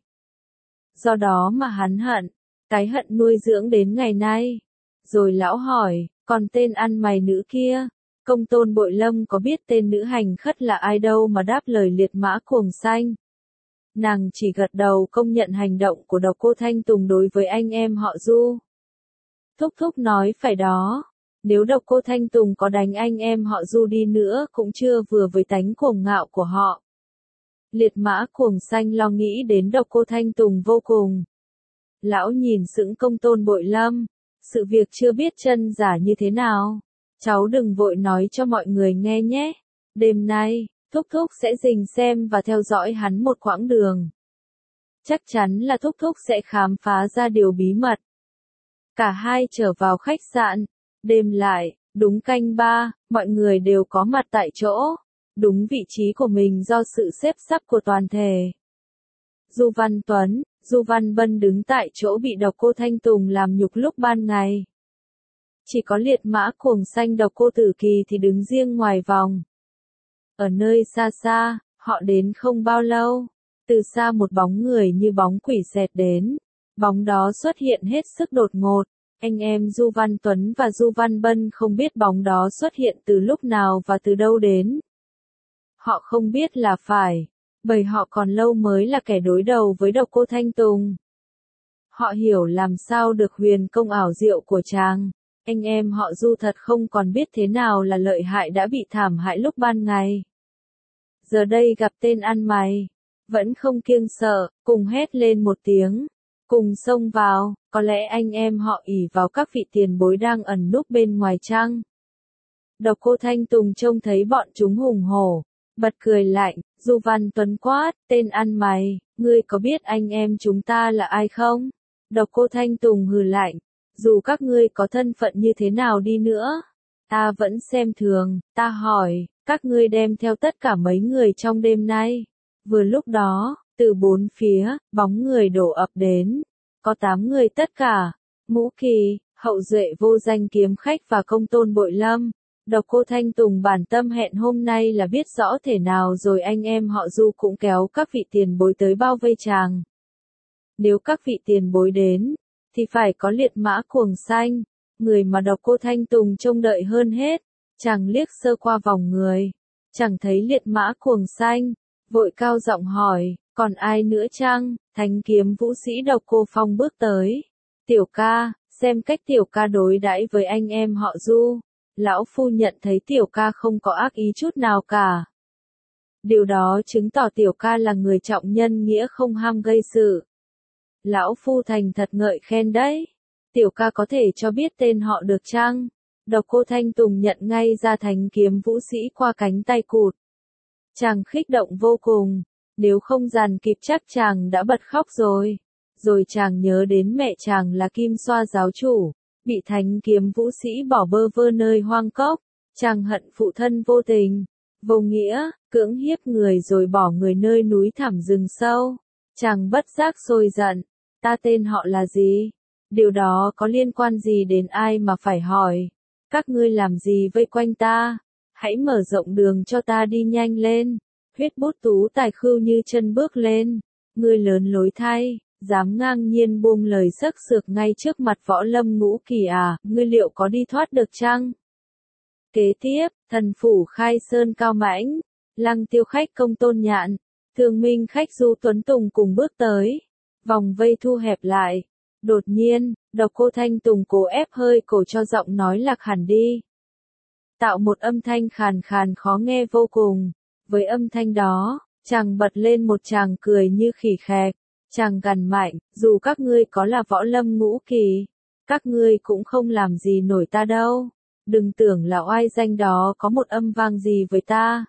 Do đó mà hắn hận, cái hận nuôi dưỡng đến ngày nay. Rồi lão hỏi, còn tên ăn mày nữ kia, Công Tôn Bội Lâm có biết tên nữ hành khất là ai đâu mà đáp lời liệt mã cuồng xanh. Nàng chỉ gật đầu công nhận hành động của Độc Cô Thanh Tùng đối với anh em họ Du. Thúc thúc nói phải đó, nếu Độc Cô Thanh Tùng có đánh anh em họ Du đi nữa cũng chưa vừa với tánh cuồng ngạo của họ. Liệt mã cuồng xanh lo nghĩ đến Độc Cô Thanh Tùng vô cùng. Lão nhìn sững Công Tôn Bội Lâm, sự việc chưa biết chân giả như thế nào. Cháu đừng vội nói cho mọi người nghe nhé. Đêm nay, Thúc Thúc sẽ rình xem và theo dõi hắn một quãng đường. Chắc chắn là Thúc Thúc sẽ khám phá ra điều bí mật. Cả hai trở vào khách sạn. Đêm lại, đúng canh ba, mọi người đều có mặt tại chỗ. Đúng vị trí của mình do sự xếp sắp của toàn thể. Du Văn Tuấn, Du Văn Bân đứng tại chỗ bị Độc Cô Thanh Tùng làm nhục lúc ban ngày. Chỉ có liệt mã cuồng xanh Độc Cô Tử Kỳ thì đứng riêng ngoài vòng. Ở nơi xa xa, họ đến không bao lâu. Từ xa một bóng người như bóng quỷ xẹt đến. Bóng đó xuất hiện hết sức đột ngột. Anh em Du Văn Tuấn và Du Văn Bân không biết bóng đó xuất hiện từ lúc nào và từ đâu đến. Họ không biết là phải, bởi họ còn lâu mới là kẻ đối đầu với Độc Cô Thanh Tùng. Họ hiểu làm sao được huyền công ảo diệu của chàng. Anh em họ Du thật không còn biết thế nào là lợi hại đã bị thảm hại lúc ban ngày. Giờ đây gặp tên ăn mày, vẫn không kiêng sợ, cùng hét lên một tiếng, cùng xông vào, có lẽ anh em họ ỷ vào các vị tiền bối đang ẩn núp bên ngoài chăng. Độc Cô Thanh Tùng trông thấy bọn chúng hùng hổ, bật cười lạnh. Du Văn Tuấn quát, tên ăn mày, ngươi có biết anh em chúng ta là ai không? Độc Cô Thanh Tùng hừ lạnh, dù các ngươi có thân phận như thế nào đi nữa, ta vẫn xem thường. Ta hỏi, các ngươi đem theo tất cả mấy người trong đêm nay? Vừa lúc đó, từ bốn phía, bóng người đổ ập đến, có tám người tất cả, Ngũ Kỳ, Hậu Duệ Vô Danh Kiếm Khách và Công Tôn Bội Lâm. Độc Cô Thanh Tùng bản tâm hẹn hôm nay là biết rõ thể nào rồi anh em họ Du cũng kéo các vị tiền bối tới bao vây chàng. Nếu các vị tiền bối đến, thì phải có liệt mã cuồng xanh, người mà Độc Cô Thanh Tùng trông đợi hơn hết. Chàng liếc sơ qua vòng người, chẳng thấy liệt mã cuồng xanh, vội cao giọng hỏi, còn ai nữa chăng? Thánh kiếm vũ sĩ Độc Cô Phong bước tới. Tiểu ca, xem cách tiểu ca đối đãi với anh em họ Du. Lão phu nhận thấy tiểu ca không có ác ý chút nào cả. Điều đó chứng tỏ tiểu ca là người trọng nhân nghĩa không ham gây sự. Lão phu thành thật ngợi khen đấy. Tiểu ca có thể cho biết tên họ được chăng? Độc Cô Thanh Tùng nhận ngay ra thánh kiếm vũ sĩ qua cánh tay cụt. Chàng khích động vô cùng, nếu không dàn kịp chắc chàng đã bật khóc rồi. Rồi chàng nhớ đến mẹ chàng là Kim Xoa giáo chủ, bị thánh kiếm vũ sĩ bỏ bơ vơ nơi hoang cốc. Chàng hận phụ thân vô tình, vô nghĩa, cưỡng hiếp người rồi bỏ người nơi núi thẳm rừng sâu. Chàng bất giác sôi giận, ta tên họ là gì? Điều đó có liên quan gì đến ai mà phải hỏi? Các ngươi làm gì vây quanh ta? Hãy mở rộng đường cho ta đi nhanh lên. Huyết bút tú tài khưu như chân bước lên. Ngươi lớn lối thay, dám ngang nhiên buông lời sắc sược ngay trước mặt Võ Lâm Ngũ Kỳ à, ngươi liệu có đi thoát được chăng? Kế tiếp, thần phủ Khai Sơn Cao Mãnh, Lăng Tiêu khách Công Tôn Nhạn, Thương Minh khách Du Tuấn Tùng cùng bước tới. Vòng vây thu hẹp lại. Đột nhiên, Độc Cô Thanh Tùng cố ép hơi cổ cho giọng nói lạc hẳn đi. Tạo một âm thanh khàn khàn khó nghe vô cùng. Với âm thanh đó, chàng bật lên một tràng cười như khỉ khẹt. Chàng gằn mạnh, dù các ngươi có là Võ Lâm Ngũ Kỳ, các ngươi cũng không làm gì nổi ta đâu. Đừng tưởng là oai danh đó có một âm vang gì với ta.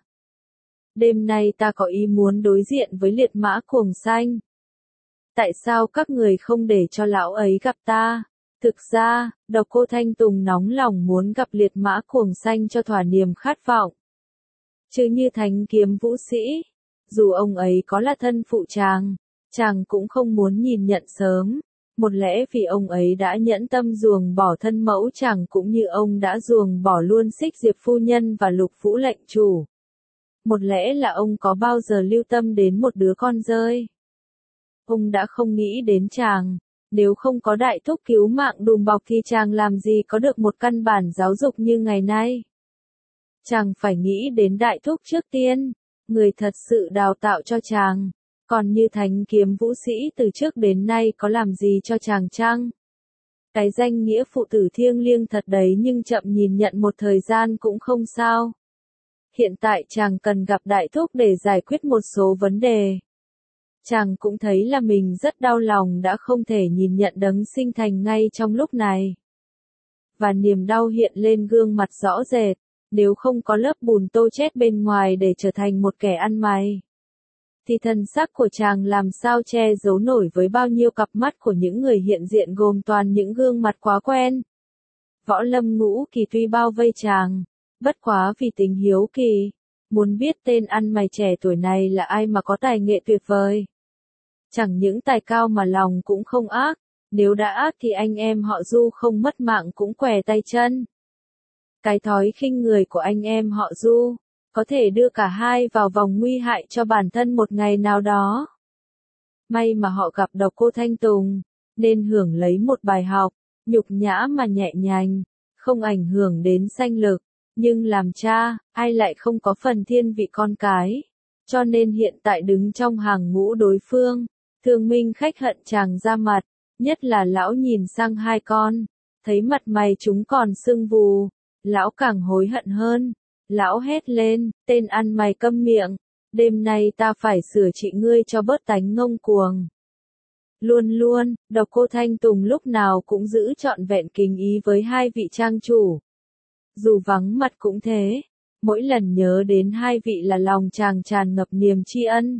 Đêm nay ta có ý muốn đối diện với liệt mã cuồng xanh. Tại sao các người không để cho lão ấy gặp ta? Thực ra, Độc Cô Thanh Tùng nóng lòng muốn gặp liệt mã cuồng xanh cho thỏa niềm khát vọng. Chứ như thánh kiếm vũ sĩ, dù ông ấy có là thân phụ chàng, chàng cũng không muốn nhìn nhận sớm. Một lẽ vì ông ấy đã nhẫn tâm ruồng bỏ thân mẫu chàng cũng như ông đã ruồng bỏ luôn Xích Diệp phu nhân và Lục Vũ lệnh chủ. Một lẽ là ông có bao giờ lưu tâm đến một đứa con rơi. Ông đã không nghĩ đến chàng, nếu không có đại thúc cứu mạng đùm bọc thì chàng làm gì có được một căn bản giáo dục như ngày nay. Chàng phải nghĩ đến đại thúc trước tiên, người thật sự đào tạo cho chàng. Còn như thánh kiếm vũ sĩ từ trước đến nay có làm gì cho chàng chăng? Cái danh nghĩa phụ tử thiêng liêng thật đấy nhưng chậm nhìn nhận một thời gian cũng không sao. Hiện tại chàng cần gặp đại thúc để giải quyết một số vấn đề. Chàng cũng thấy là mình rất đau lòng đã không thể nhìn nhận đấng sinh thành ngay trong lúc này. Và niềm đau hiện lên gương mặt rõ rệt, nếu không có lớp bùn tô chết bên ngoài để trở thành một kẻ ăn mày. Thì thân sắc của chàng làm sao che giấu nổi với bao nhiêu cặp mắt của những người hiện diện gồm toàn những gương mặt quá quen. Võ Lâm Ngũ Kỳ tuy bao vây chàng, bất quá vì tình hiếu kỳ, muốn biết tên ăn mày trẻ tuổi này là ai mà có tài nghệ tuyệt vời. Chẳng những tài cao mà lòng cũng không ác, nếu đã ác thì anh em họ Du không mất mạng cũng què tay chân. Cái thói khinh người của anh em họ Du, có thể đưa cả hai vào vòng nguy hại cho bản thân một ngày nào đó. May mà họ gặp Độc Cô Thanh Tùng, nên hưởng lấy một bài học, nhục nhã mà nhẹ nhàng, không ảnh hưởng đến sanh lực, nhưng làm cha, ai lại không có phần thiên vị con cái, cho nên hiện tại đứng trong hàng ngũ đối phương, Thương Minh Khách hận chàng ra mặt, nhất là lão nhìn sang hai con, thấy mặt mày chúng còn sưng vù, lão càng hối hận hơn. Lão hét lên, tên ăn mày câm miệng, đêm nay ta phải sửa trị ngươi cho bớt tánh ngông cuồng. Luôn luôn, Độc Cô Thanh Tùng lúc nào cũng giữ trọn vẹn kính ý với hai vị trang chủ. Dù vắng mặt cũng thế, mỗi lần nhớ đến hai vị là lòng chàng tràn ngập niềm tri ân.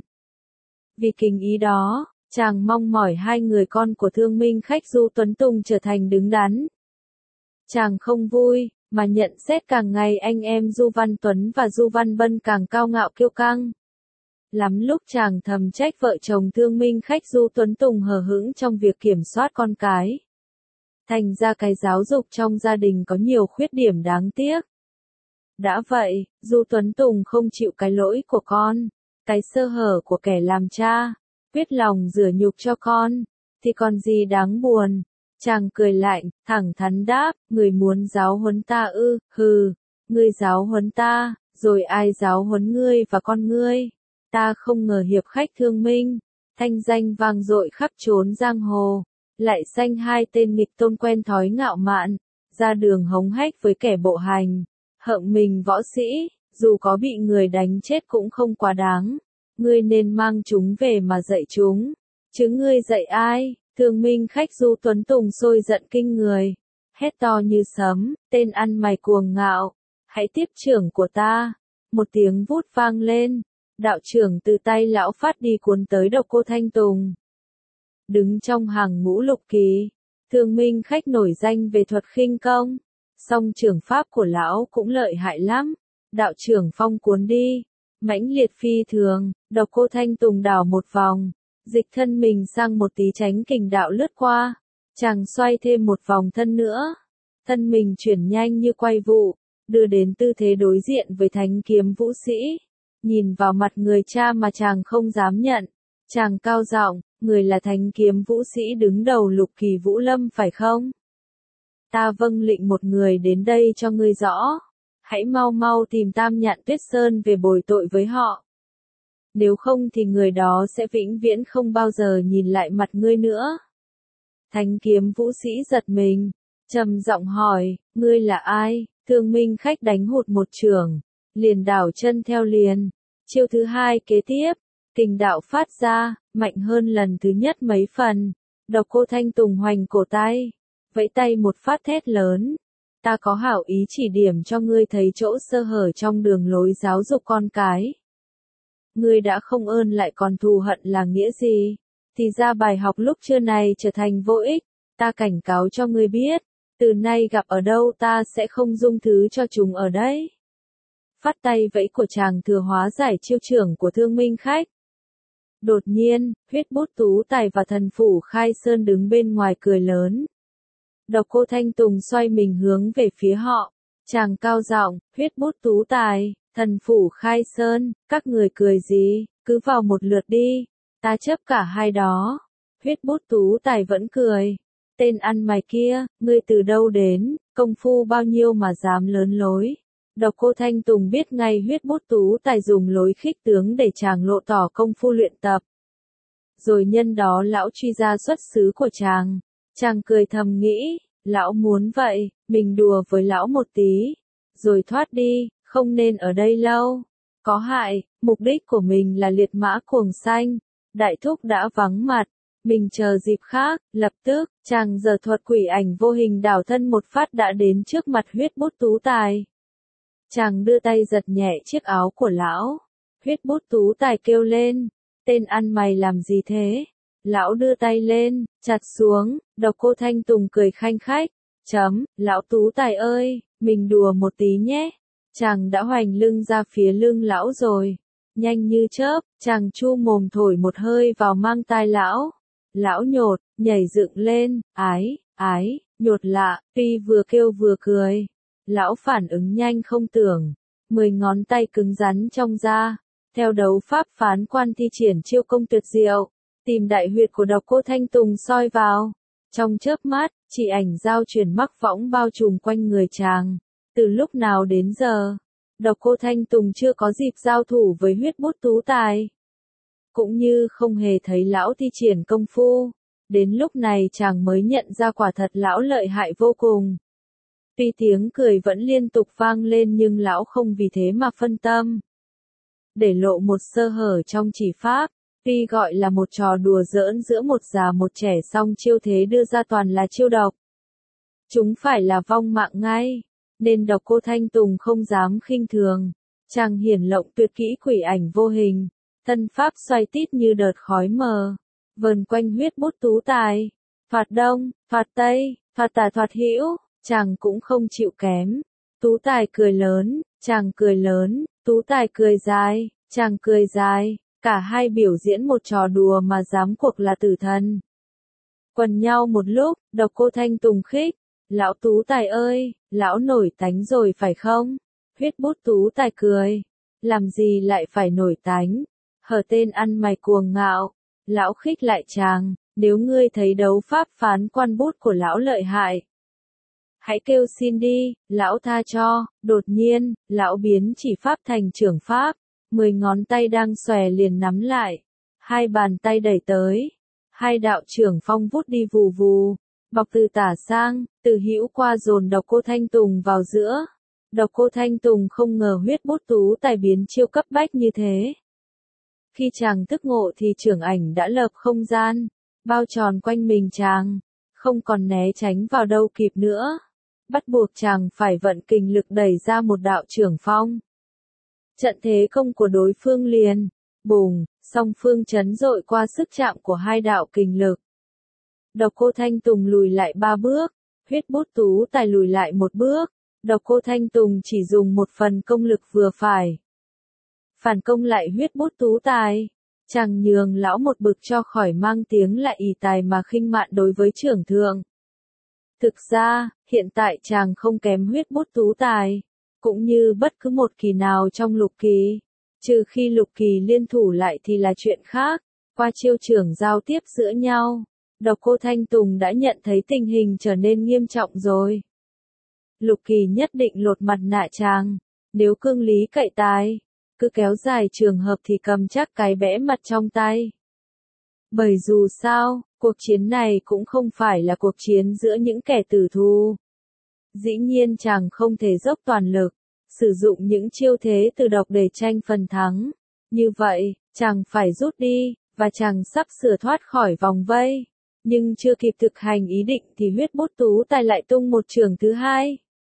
Vì kính ý đó, chàng mong mỏi hai người con của Thương Minh Khách Du Tuấn Tùng trở thành đứng đắn. Chàng không vui, mà nhận xét càng ngày anh em Du Văn Tuấn và Du Văn Bân càng cao ngạo kiêu căng. Lắm lúc chàng thầm trách vợ chồng Thương Minh Khách Du Tuấn Tùng hờ hững trong việc kiểm soát con cái. Thành ra cái giáo dục trong gia đình có nhiều khuyết điểm đáng tiếc. Đã vậy, Du Tuấn Tùng không chịu cái lỗi của con, cái sơ hở của kẻ làm cha, quyết lòng rửa nhục cho con, thì còn gì đáng buồn. Chàng cười lạnh, thẳng thắn đáp, người muốn giáo huấn ta ư, hừ, ngươi giáo huấn ta, rồi ai giáo huấn ngươi và con ngươi. Ta không ngờ hiệp khách Thương Minh, thanh danh vang dội khắp chốn giang hồ, lại sanh hai tên nghịch tôn quen thói ngạo mạn, ra đường hống hách với kẻ bộ hành, hận mình võ sĩ, dù có bị người đánh chết cũng không quá đáng. Ngươi nên mang chúng về mà dạy chúng, chứ ngươi dạy ai? Thương Minh Khách Du Tuấn Tùng sôi giận kinh người, hét to như sấm, tên ăn mày cuồng ngạo, hãy tiếp trưởng của ta. Một tiếng vút vang lên, đạo trưởng từ tay lão phát đi cuốn tới Độc Cô Thanh Tùng. Đứng trong hàng ngũ lục kỳ, Thương Minh Khách nổi danh về thuật khinh công, song trưởng pháp của lão cũng lợi hại lắm. Đạo trưởng phong cuốn đi, mãnh liệt phi thường, Độc Cô Thanh Tùng đảo một vòng, dịch thân mình sang một tí tránh kình đạo lướt qua, chàng xoay thêm một vòng thân nữa, thân mình chuyển nhanh như quay vụ, đưa đến tư thế đối diện với thánh kiếm vũ sĩ. Nhìn vào mặt người cha mà chàng không dám nhận, chàng cao giọng, người là thánh kiếm vũ sĩ đứng đầu lục kỳ Vũ Lâm phải không? Ta vâng lệnh một người đến đây cho ngươi rõ, hãy mau mau tìm Tam Nhạn Tuyết Sơn về bồi tội với họ. Nếu không thì người đó sẽ vĩnh viễn không bao giờ nhìn lại mặt ngươi nữa. Thánh kiếm vũ sĩ giật mình, trầm giọng hỏi, ngươi là ai? Thương Minh Khách đánh hụt một chưởng, liền đảo chân theo liền. Chiêu thứ hai kế tiếp, kình đạo phát ra, mạnh hơn lần thứ nhất mấy phần. Độc Cô Thanh Tùng hoành cổ tay, vẫy tay một phát thét lớn. Ta có hảo ý chỉ điểm cho ngươi thấy chỗ sơ hở trong đường lối giáo dục con cái. Ngươi đã không ơn lại còn thù hận là nghĩa gì? Thì ra bài học lúc trưa này trở thành vô ích. ta cảnh cáo cho ngươi biết, từ nay gặp ở đâu ta sẽ không dung thứ cho chúng ở đấy. Phát tay vẫy của chàng thừa hóa giải chiêu trưởng của Thương Minh Khách. Đột nhiên, Huyết Bút Tú Tài và Thần Phủ Khai Sơn đứng bên ngoài cười lớn. Độc Cô Thanh Tùng xoay mình hướng về phía họ. Chàng cao giọng, Huyết Bút Tú Tài, Thần Phủ Khai Sơn, các người cười gì, cứ vào một lượt đi, ta chấp cả hai đó. Huyết Bút Tú Tài vẫn cười. Tên ăn mày kia, ngươi từ đâu đến, công phu bao nhiêu mà dám lớn lối. Độc Cô Thanh Tùng biết ngay Huyết Bút Tú Tài dùng lối khích tướng để chàng lộ tỏ công phu luyện tập. Rồi nhân đó lão truy ra xuất xứ của chàng. Chàng cười thầm nghĩ, lão muốn vậy, mình đùa với lão một tí, rồi thoát đi, không nên ở đây lâu. Có hại, mục đích của mình là liệt mã cuồng xanh. Đại thúc đã vắng mặt, mình chờ dịp khác, lập tức, chàng giở thuật quỷ ảnh vô hình đảo thân một phát đã đến trước mặt Huyết Bút Tú Tài. Chàng đưa tay giật nhẹ chiếc áo của lão. Huyết Bút Tú Tài kêu lên, tên ăn mày làm gì thế? Lão đưa tay lên, chặt xuống, Độc Cô Thanh Tùng cười khanh khách. Chấm, lão Tú Tài ơi, mình đùa một tí nhé. Chàng đã hoành lưng ra phía lưng lão rồi. Nhanh như chớp, chàng chu mồm thổi một hơi vào mang tai lão. Lão nhột, nhảy dựng lên, ái, ái, nhột lạ, tuy vừa kêu vừa cười. Lão phản ứng nhanh không tưởng. Mười ngón tay cứng rắn trong da. Theo đấu pháp phán quan thi triển chiêu công tuyệt diệu. Tìm đại huyệt của Độc Cô Thanh Tùng soi vào. Trong chớp mắt, chỉ ảnh giao chuyển mắc võng bao trùm quanh người chàng. Từ lúc nào đến giờ, Độc Cô Thanh Tùng chưa có dịp giao thủ với Huyết Bút Tú Tài. Cũng như không hề thấy lão thi triển công phu. Đến lúc này chàng mới nhận ra quả thật lão lợi hại vô cùng. Tuy tiếng cười vẫn liên tục vang lên nhưng lão không vì thế mà phân tâm. Để lộ một sơ hở trong chỉ pháp, tuy gọi là một trò đùa giỡn giữa một già một trẻ song chiêu thế đưa ra toàn là chiêu độc. Chúng phải là vong mạng ngay, nên Độc Cô Thanh Tùng không dám khinh thường. Chàng hiển lộng tuyệt kỹ quỷ ảnh vô hình, thân pháp xoay tít như đợt khói mờ, vờn quanh Huyết Bút Tú Tài. Thoạt đông, thoạt tây, thoạt tả thoạt hữu. Chàng cũng không chịu kém. Tú Tài cười lớn, chàng cười lớn, Tú Tài cười dài, chàng cười dài, cả hai biểu diễn một trò đùa mà dám cuộc là tử thần. Quần nhau một lúc, Độc Cô Thanh Tùng khích, lão Tú Tài ơi, lão nổi tánh rồi phải không? Huyết Bút Tú Tài cười, làm gì lại phải nổi tánh? Hở tên ăn mày cuồng ngạo, lão khích lại chàng, nếu ngươi thấy đấu pháp phán quan bút của lão lợi hại. Hãy kêu xin đi, lão tha cho. Đột nhiên, lão biến chỉ pháp thành trưởng pháp. Mười ngón tay đang xòe liền nắm lại. Hai bàn tay đẩy tới. Hai đạo trưởng phong vút đi vù vù. Bọc từ tả sang, từ hữu qua dồn Độc Cô Thanh Tùng vào giữa. Độc Cô Thanh Tùng không ngờ Huyết Bút Tú Tài biến chiêu cấp bách như thế. Khi chàng thức ngộ thì trưởng ảnh đã lợp không gian. Bao tròn quanh mình chàng. Không còn né tránh vào đâu kịp nữa. Bắt buộc chàng phải vận kình lực đẩy ra một đạo trưởng phong. Trận thế công của đối phương liền, bùng, song phương chấn dội qua sức chạm của hai đạo kình lực. Độc Cô Thanh Tùng lùi lại ba bước, Huyết Bút Tú Tài lùi lại một bước, Độc Cô Thanh Tùng chỉ dùng một phần công lực vừa phải. Phản công lại Huyết Bút Tú Tài, chàng nhường lão một bực cho khỏi mang tiếng lại ỷ tài mà khinh mạn đối với trưởng thượng. Thực ra, hiện tại chàng không kém Huyết Bút Tú Tài, cũng như bất cứ một kỳ nào trong lục kỳ, trừ khi lục kỳ liên thủ lại thì là chuyện khác. Qua chiêu trưởng giao tiếp giữa nhau, Độc Cô Thanh Tùng đã nhận thấy tình hình trở nên nghiêm trọng rồi. Lục kỳ nhất định lột mặt nạ chàng, nếu cương lý cậy tài, cứ kéo dài trường hợp thì cầm chắc cái bẽ mặt trong tay. Bởi dù sao, cuộc chiến này cũng không phải là cuộc chiến giữa những kẻ tử thù. Dĩ nhiên chàng không thể dốc toàn lực, sử dụng những chiêu thế từ độc để tranh phần thắng. Như vậy, chàng phải rút đi, và chàng sắp sửa thoát khỏi vòng vây. Nhưng chưa kịp thực hành ý định thì Huyết Bút Tú Tài lại tung một chưởng thứ hai.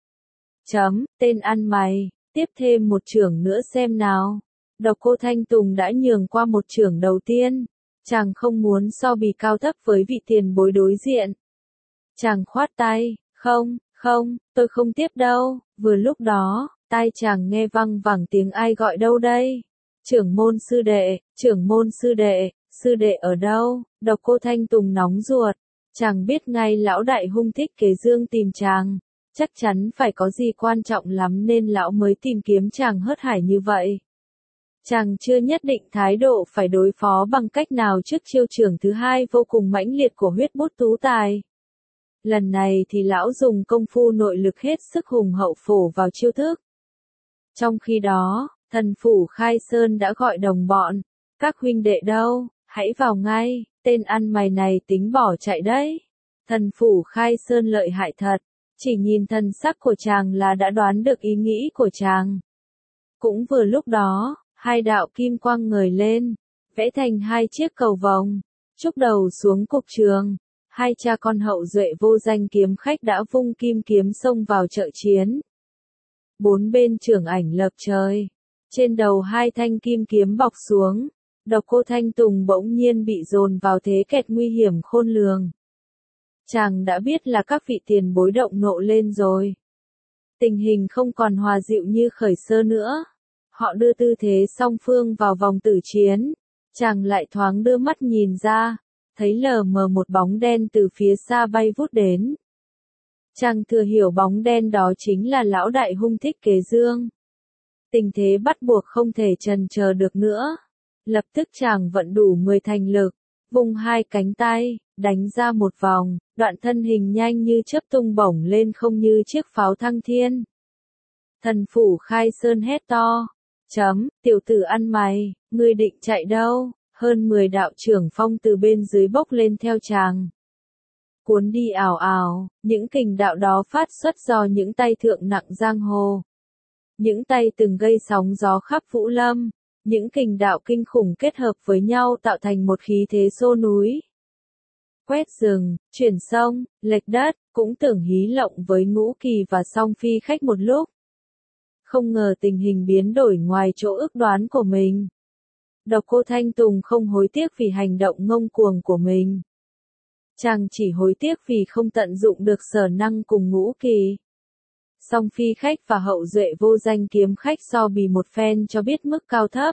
Chấm, tên ăn mày, tiếp thêm một chưởng nữa xem nào. Độc Cô Thanh Tùng đã nhường qua một chưởng đầu tiên. Chàng không muốn so bì cao thấp với vị tiền bối đối diện. Chàng khoát tay, không, không, tôi không tiếp đâu. Vừa lúc đó, tai chàng nghe văng vẳng tiếng ai gọi đâu đây. Trưởng môn sư đệ, trưởng môn sư đệ, sư đệ ở đâu? Độc Cô Thanh Tùng nóng ruột. Chàng biết ngay lão đại hung Thích Kế Dương tìm chàng. Chắc chắn phải có gì quan trọng lắm nên lão mới tìm kiếm chàng hớt hải như vậy. Chàng chưa nhất định thái độ phải đối phó bằng cách nào trước chiêu trưởng thứ hai vô cùng mãnh liệt của huyết bút tú tài. Lần này thì lão dùng công phu nội lực hết sức hùng hậu phổ vào chiêu thức. Trong khi đó, thần phủ Khai Sơn đã gọi đồng bọn. Các huynh đệ đâu, hãy vào ngay, tên ăn mày này tính bỏ chạy đấy. Thần phủ Khai Sơn lợi hại thật, chỉ nhìn thần sắc của chàng là đã đoán được ý nghĩ của chàng. Cũng vừa lúc đó, hai đạo kim quang ngời lên, vẽ thành hai chiếc cầu vồng, chúc đầu xuống cục trường. Hai cha con hậu duệ vô danh kiếm khách đã vung kim kiếm xông vào trợ chiến. Bốn bên trưởng ảnh lập trời, trên đầu hai thanh kim kiếm bọc xuống, Độc Cô Thanh Tùng bỗng nhiên bị dồn vào thế kẹt nguy hiểm khôn lường. Chàng đã biết là các vị tiền bối động nộ lên rồi. Tình hình không còn hòa dịu như khởi sơ nữa. Họ đưa tư thế song phương vào vòng tử chiến. Chàng lại thoáng đưa mắt nhìn ra, thấy lờ mờ một bóng đen từ phía xa bay vút đến. Chàng thừa hiểu bóng đen đó chính là lão đại hung Thích Kế Dương. Tình thế bắt buộc không thể chần chờ được nữa. Lập tức chàng vận đủ mười thành lực, vùng hai cánh tay, đánh ra một vòng, đoạn thân hình nhanh như chớp tung bổng lên không như chiếc pháo thăng thiên. Thần phủ Khai Sơn hét to, chấm, tiểu tử ăn mày, ngươi định chạy đâu? Hơn mười đạo trưởng phong từ bên dưới bốc lên theo chàng. Cuốn đi ảo ảo, những kình đạo đó phát xuất do những tay thượng nặng giang hồ. Những tay từng gây sóng gió khắp Vũ Lâm, những kình đạo kinh khủng kết hợp với nhau tạo thành một khí thế xô núi. Quét rừng, chuyển sông, lệch đất, cũng tưởng hí lộng với Ngũ Kỳ và Song Phi khách một lúc. Không ngờ tình hình biến đổi ngoài chỗ ước đoán của mình. Độc Cô Thanh Tùng không hối tiếc vì hành động ngông cuồng của mình. Chàng chỉ hối tiếc vì không tận dụng được sở năng cùng Ngũ Kỳ. Song Phi khách và hậu duệ vô danh kiếm khách so bì một phen cho biết mức cao thấp.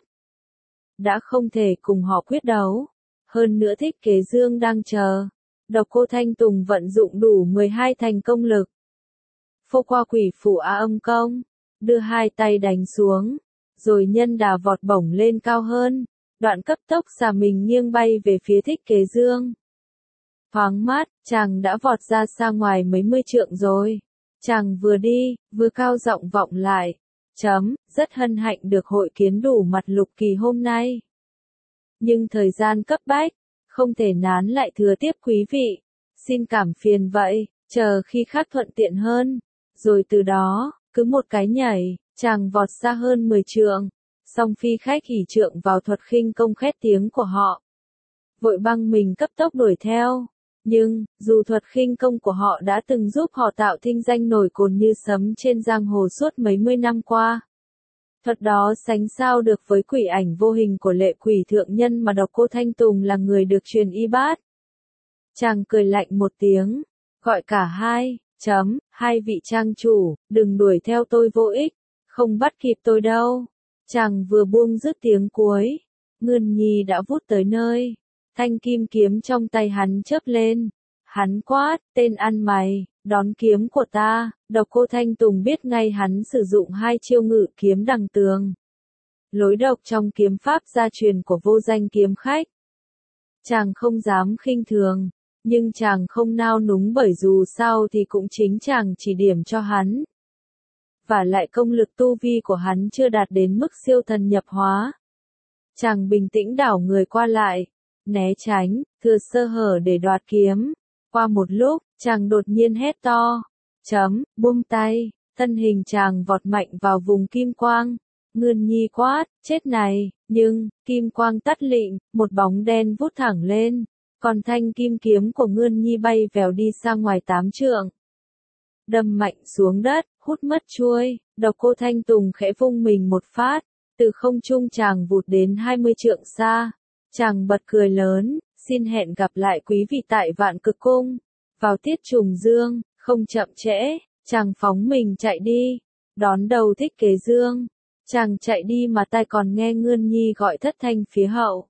Đã không thể cùng họ quyết đấu. Hơn nữa Thích Kế Dương đang chờ. Độc Cô Thanh Tùng vận dụng đủ mười hai thành công lực. Phô qua quỷ phủ á âm công. Đưa hai tay đánh xuống. Rồi nhân đà vọt bổng lên cao hơn. Đoạn cấp tốc xà mình nghiêng bay về phía Thích Kế Dương. Thoáng mát, chàng đã vọt ra xa ngoài mấy mươi trượng rồi. Chàng vừa đi, vừa cao giọng vọng lại. Chấm, rất hân hạnh được hội kiến đủ mặt Lục Kỳ hôm nay. Nhưng thời gian cấp bách, không thể nán lại thừa tiếp quý vị. Xin cảm phiền vậy, chờ khi khác thuận tiện hơn. Rồi từ đó, cứ một cái nhảy, chàng vọt xa hơn mười trượng. Song Phi khách ỷ trượng vào thuật khinh công khét tiếng của họ. Vội băng mình cấp tốc đuổi theo. Nhưng, dù thuật khinh công của họ đã từng giúp họ tạo thinh danh nổi cồn như sấm trên giang hồ suốt mấy mươi năm qua. Thuật đó sánh sao được với quỷ ảnh vô hình của lệ quỷ thượng nhân mà Độc Cô Thanh Tùng là người được truyền y bát. Chàng cười lạnh một tiếng, gọi cả hai, chấm, hai vị trang chủ, đừng đuổi theo tôi vô ích, không bắt kịp tôi đâu. Chàng vừa buông dứt tiếng cuối, Ngân Nhi đã vút tới nơi. Thanh kim kiếm trong tay hắn chớp lên. Hắn quát, tên ăn mày, đón kiếm của ta. Độc Cô Thanh Tùng biết ngay hắn sử dụng hai chiêu ngự kiếm đằng tường. Lối độc trong kiếm pháp gia truyền của vô danh kiếm khách. Chàng không dám khinh thường, nhưng chàng không nao núng bởi dù sao thì cũng chính chàng chỉ điểm cho hắn. Và lại công lực tu vi của hắn chưa đạt đến mức siêu thần nhập hóa. Chàng bình tĩnh đảo người qua lại. Né tránh, thừa sơ hở để đoạt kiếm. Qua một lúc, chàng đột nhiên hét to. Chấm, buông tay, thân hình chàng vọt mạnh vào vùng kim quang. Ngân Nhi quát, chết này, nhưng, kim quang tắt lịm, một bóng đen vút thẳng lên. Còn thanh kim kiếm của Ngân Nhi bay vèo đi sang ngoài tám trượng. Đâm mạnh xuống đất, hút mất chuôi, Độc Cô Thanh Tùng khẽ vung mình một phát. Từ không trung chàng vụt đến hai mươi trượng xa. Chàng bật cười lớn, xin hẹn gặp lại quý vị tại Vạn Cực Cung. vào Tiết Trùng Dương, không chậm trễ, chàng phóng mình chạy đi, đón đầu Thích Kế Dương. Chàng chạy đi mà tai còn nghe Ngươn Nhi gọi thất thanh phía hậu.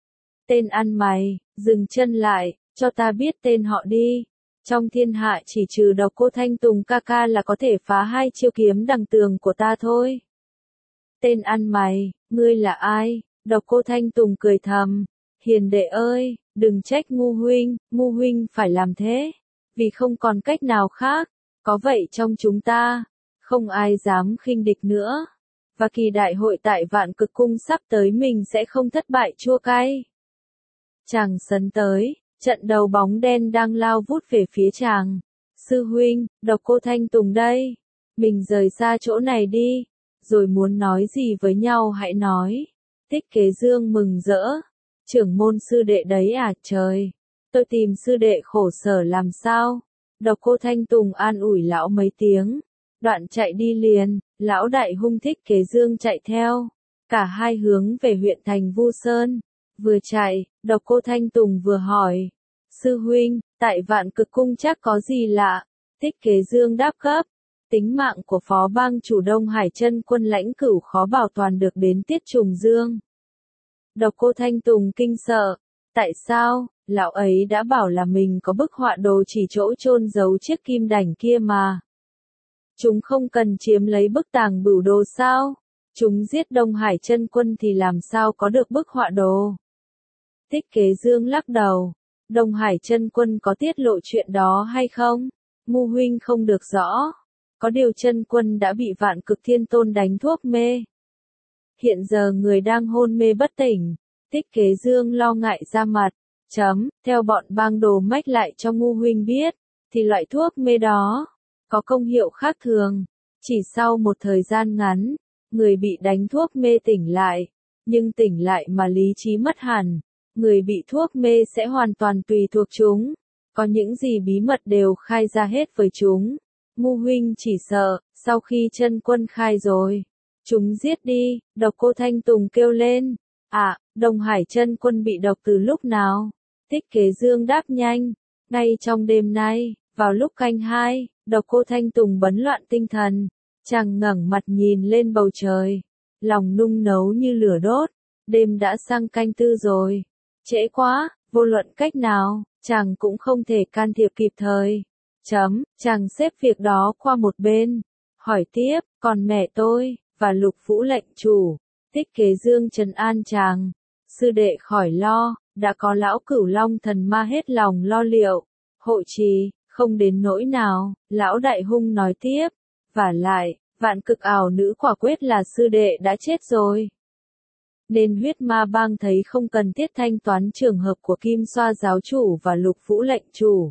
Tên ăn mày, dừng chân lại, cho ta biết tên họ đi. Trong thiên hạ chỉ trừ Độc Cô Thanh Tùng ca ca là có thể phá hai chiêu kiếm đằng tường của ta thôi. Tên ăn mày, ngươi là ai? Độc Cô Thanh Tùng cười thầm. Hiền đệ ơi, đừng trách Ngu huynh, Ngu huynh phải làm thế. Vì không còn cách nào khác, có vậy trong chúng ta, không ai dám khinh địch nữa. Và kỳ đại hội tại Vạn Cực Cung sắp tới mình sẽ không thất bại chua cay. Chàng sấn tới, trận đầu bóng đen đang lao vút về phía chàng. Sư huynh, Độc Cô Thanh Tùng đây. Mình rời xa chỗ này đi, rồi muốn nói gì với nhau hãy nói. Thích Kế Dương mừng rỡ. Trưởng môn sư đệ đấy à trời. Tôi tìm sư đệ khổ sở làm sao. Độc Cô Thanh Tùng an ủi lão mấy tiếng. Đoạn chạy đi liền, lão đại hung Thích Kế Dương chạy theo. Cả hai hướng về huyện thành Vu Sơn. Vừa chạy, Độc Cô Thanh Tùng vừa hỏi. Sư huynh, tại Vạn Cực Cung chắc có gì lạ? Thích Kế Dương đáp gấp. Tính mạng của phó bang chủ Đông Hải chân quân Lãnh Cửu khó bảo toàn được đến Tiết Trùng Dương. Độc Cô Thanh Tùng kinh sợ. Tại sao? Lão ấy đã bảo là mình có bức họa đồ chỉ chỗ chôn giấu chiếc kim đảnh kia mà. Chúng không cần chiếm lấy bức tàng bửu đồ sao? Chúng giết Đông Hải chân quân thì làm sao có được bức họa đồ? Thích Kế Dương lắc đầu. Đông Hải chân quân có tiết lộ chuyện đó hay không? Ngu huynh không được rõ. Có điều chân quân đã bị Vạn Cực Thiên Tôn đánh thuốc mê. Hiện giờ người đang hôn mê bất tỉnh. Thích Kế Dương lo ngại ra mặt. Chấm, theo bọn bang đồ mách lại cho Ngu huynh biết, thì loại thuốc mê đó có công hiệu khác thường. Chỉ sau một thời gian ngắn, người bị đánh thuốc mê tỉnh lại, nhưng tỉnh lại mà lý trí mất hẳn. Người bị thuốc mê sẽ hoàn toàn tùy thuộc chúng. Có những gì bí mật đều khai ra hết với chúng. Ngu huynh chỉ sợ, sau khi chân quân khai rồi, chúng giết đi. Độc Cô Thanh Tùng kêu lên. À, Đông Hải chân quân bị độc từ lúc nào? Thích Kế Dương đáp nhanh. Ngay trong đêm nay, vào lúc canh hai, Độc Cô Thanh Tùng bấn loạn tinh thần. Chàng ngẩng mặt nhìn lên bầu trời. Lòng nung nấu như lửa đốt. Đêm đã sang canh tư rồi. Trễ quá, vô luận cách nào, chàng cũng không thể can thiệp kịp thời. Chấm, chàng xếp việc đó qua một bên. Hỏi tiếp, còn mẹ tôi, và Lục Vũ lệnh chủ. Thích Kế Dương trấn an chàng. Sư đệ khỏi lo, đã có lão Cửu Long thần ma hết lòng lo liệu. Hộ trì, không đến nỗi nào, lão đại hung nói tiếp. Và lại, Vạn Cực ảo nữ quả quyết là sư đệ đã chết rồi. Nên huyết ma bang thấy không cần thiết thanh toán trường hợp của Kim Xoa giáo chủ và Lục Vũ lệnh chủ.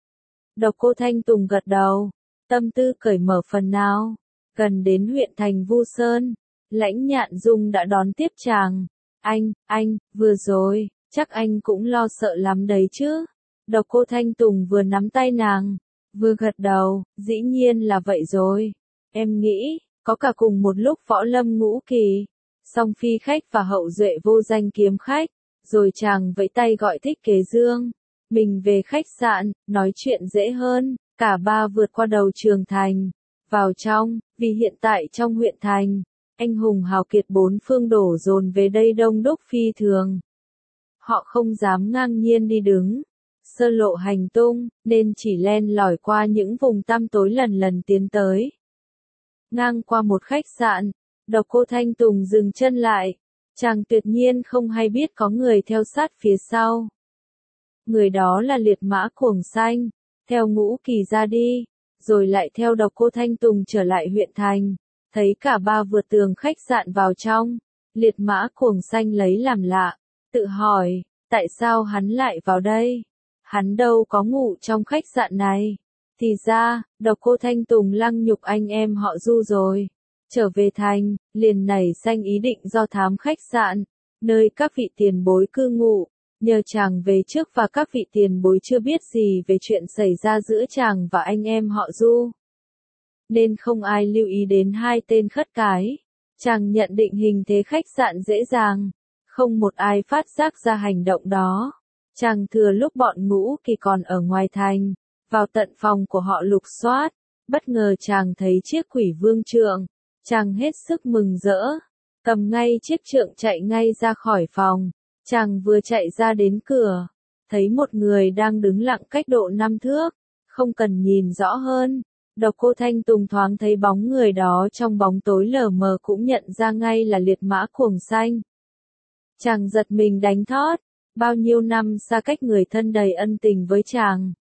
Độc Cô Thanh Tùng gật đầu, tâm tư cởi mở phần nào. Gần đến huyện thành Vu Sơn, Lãnh Nhạn Dung đã đón tiếp chàng. Anh, anh, vừa rồi, chắc anh cũng lo sợ lắm đấy chứ. Độc Cô Thanh Tùng vừa nắm tay nàng, vừa gật đầu, dĩ nhiên là vậy rồi. Em nghĩ, có cả cùng một lúc võ lâm ngũ kỳ, song phi khách và hậu duệ vô danh kiếm khách, rồi chàng vẫy tay gọi Thích Kế Dương. Mình về khách sạn, nói chuyện dễ hơn, cả ba vượt qua đầu trường thành, vào trong, vì hiện tại trong huyện thành, anh hùng hào kiệt bốn phương đổ dồn về đây đông đúc phi thường. Họ không dám ngang nhiên đi đứng, sơ lộ hành tung, nên chỉ len lỏi qua những vùng tăm tối lần lần tiến tới. Ngang qua một khách sạn, Độc Cô Thanh Tùng dừng chân lại, chàng tuyệt nhiên không hay biết có người theo sát phía sau. Người đó là liệt mã Cuồng Xanh, theo Ngũ Kỳ ra đi, rồi lại theo Độc Cô Thanh Tùng trở lại huyện thành, thấy cả ba vượt tường khách sạn vào trong, liệt mã Cuồng Xanh lấy làm lạ, tự hỏi, tại sao hắn lại vào đây? Hắn đâu có ngủ trong khách sạn này. Thì ra, Độc Cô Thanh Tùng lăng nhục anh em họ Du rồi. Trở về thành, liền nảy sanh ý định do thám khách sạn, nơi các vị tiền bối cư ngụ, nhờ chàng về trước và các vị tiền bối chưa biết gì về chuyện xảy ra giữa chàng và anh em họ Du. Nên không ai lưu ý đến hai tên khất cái. Chàng nhận định hình thế khách sạn dễ dàng, không một ai phát giác ra hành động đó. Chàng thừa lúc bọn Ngũ Kỳ còn ở ngoài thành, vào tận phòng của họ lục soát, bất ngờ chàng thấy chiếc quỷ vương trượng, chàng hết sức mừng rỡ, cầm ngay chiếc trượng chạy ngay ra khỏi phòng, chàng vừa chạy ra đến cửa, thấy một người đang đứng lặng cách độ năm thước, không cần nhìn rõ hơn. Độc Cô Thanh Tùng thoáng thấy bóng người đó trong bóng tối lờ mờ cũng nhận ra ngay là liệt mã cuồng xanh. Chàng giật mình đánh thót, bao nhiêu năm xa cách người thân đầy ân tình với chàng.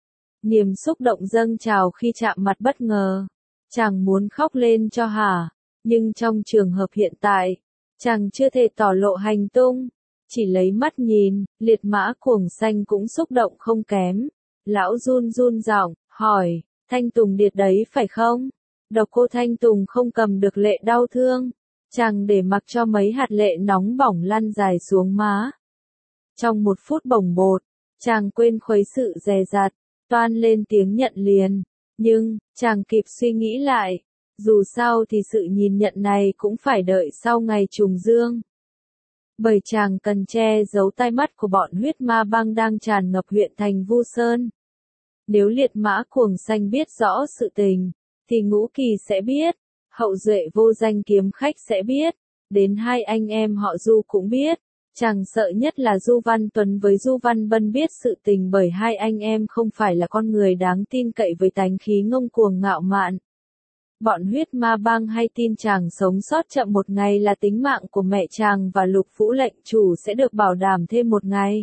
Niềm xúc động dâng trào khi chạm mặt bất ngờ, chàng muốn khóc lên cho hả, nhưng trong trường hợp hiện tại, chàng chưa thể tỏ lộ hành tung, chỉ lấy mắt nhìn, liệt mã cuồng xanh cũng xúc động không kém. Lão run run giọng, hỏi, Thanh Tùng điệt đấy phải không? Độc Cô Thanh Tùng không cầm được lệ đau thương, chàng để mặc cho mấy hạt lệ nóng bỏng lăn dài xuống má. Trong một phút bồng bột, chàng quên khuấy sự dè dặt, toan lên tiếng nhận liền, nhưng, chàng kịp suy nghĩ lại, dù sao thì sự nhìn nhận này cũng phải đợi sau ngày trùng dương. Bởi chàng cần che giấu tai mắt của bọn huyết ma bang đang tràn ngập huyện thành Vu Sơn. Nếu liệt mã cuồng xanh biết rõ sự tình, thì Ngũ Kỳ sẽ biết, hậu duệ vô danh kiếm khách sẽ biết, đến hai anh em họ Du cũng biết. Chàng sợ nhất là Du Văn Tuấn với Du Văn Bân biết sự tình, bởi hai anh em không phải là con người đáng tin cậy với tánh khí ngông cuồng ngạo mạn. Bọn huyết ma bang hay tin chàng sống sót chậm một ngày là tính mạng của mẹ chàng và Lục Vũ lệnh chủ sẽ được bảo đảm thêm một ngày.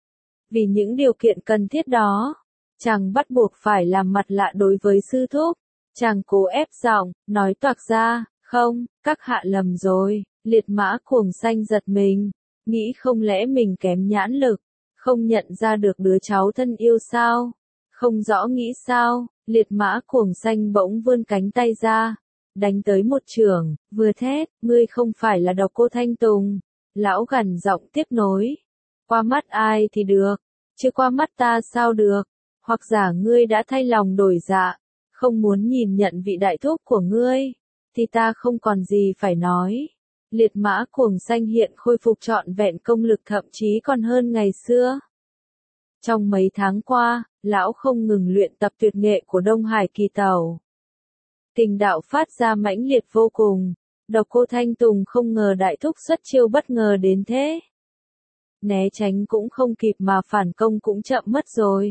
Vì những điều kiện cần thiết đó, chàng bắt buộc phải làm mặt lạ đối với sư thúc. Chàng cố ép giọng, nói toạc ra, không, các hạ lầm rồi. Liệt mã cuồng xanh giật mình, nghĩ không lẽ mình kém nhãn lực, không nhận ra được đứa cháu thân yêu sao? Không rõ nghĩ sao, liệt mã cuồng xanh bỗng vươn cánh tay ra, đánh tới một chưởng, vừa thét, ngươi không phải là Độc Cô Thanh Tùng. Lão gằn giọng tiếp nối, qua mắt ai thì được, chứ qua mắt ta sao được, hoặc giả ngươi đã thay lòng đổi dạ, không muốn nhìn nhận vị đại thúc của ngươi, thì ta không còn gì phải nói. Liệt mã cuồng xanh hiện khôi phục trọn vẹn công lực, thậm chí còn hơn ngày xưa. Trong mấy tháng qua, lão không ngừng luyện tập tuyệt nghệ của Đông Hải Kỳ Tẩu. Kình đạo phát ra mãnh liệt vô cùng, Độc Cô Thanh Tùng không ngờ đại thúc xuất chiêu bất ngờ đến thế. Né tránh cũng không kịp mà phản công cũng chậm mất rồi.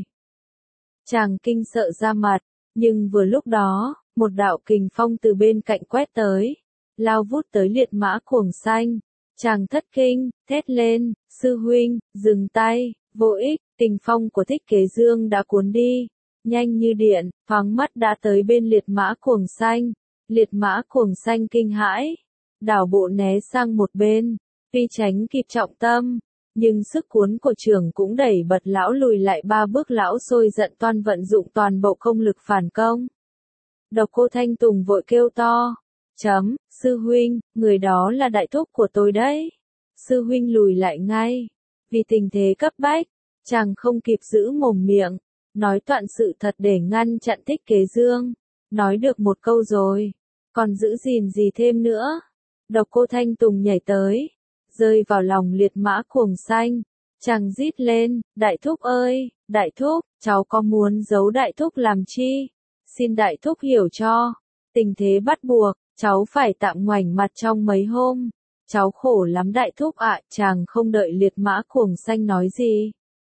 Chàng kinh sợ ra mặt, nhưng vừa lúc đó, một đạo kình phong từ bên cạnh quét tới, lao vút tới liệt mã cuồng xanh. Chàng thất kinh, thét lên, sư huynh, dừng tay, vô ích, kình phong của Thích Kế Dương đã cuốn đi, nhanh như điện, thoáng mắt đã tới bên liệt mã cuồng xanh. Liệt mã cuồng xanh kinh hãi, đảo bộ né sang một bên, tuy tránh kịp trọng tâm, nhưng sức cuốn của trưởng cũng đẩy bật lão lùi lại ba bước. Lão sôi giận toan vận dụng toàn bộ công lực phản công. Độc Cô Thanh Tùng vội kêu to, chấm, sư huynh, người đó là đại thúc của tôi đấy. Sư huynh lùi lại ngay, vì tình thế cấp bách, chàng không kịp giữ mồm miệng, nói toạn sự thật để ngăn chặn Thích Kế Dương. Nói được một câu rồi, còn giữ gìn gì thêm nữa. Độc Cô Thanh Tùng nhảy tới, rơi vào lòng liệt mã cuồng xanh, chàng rít lên, đại thúc ơi, đại thúc, cháu có muốn giấu đại thúc làm chi? Xin đại thúc hiểu cho, tình thế bắt buộc, cháu phải tạm ngoảnh mặt trong mấy hôm. Cháu khổ lắm đại thúc ạ. Chàng không đợi liệt mã cuồng xanh nói gì,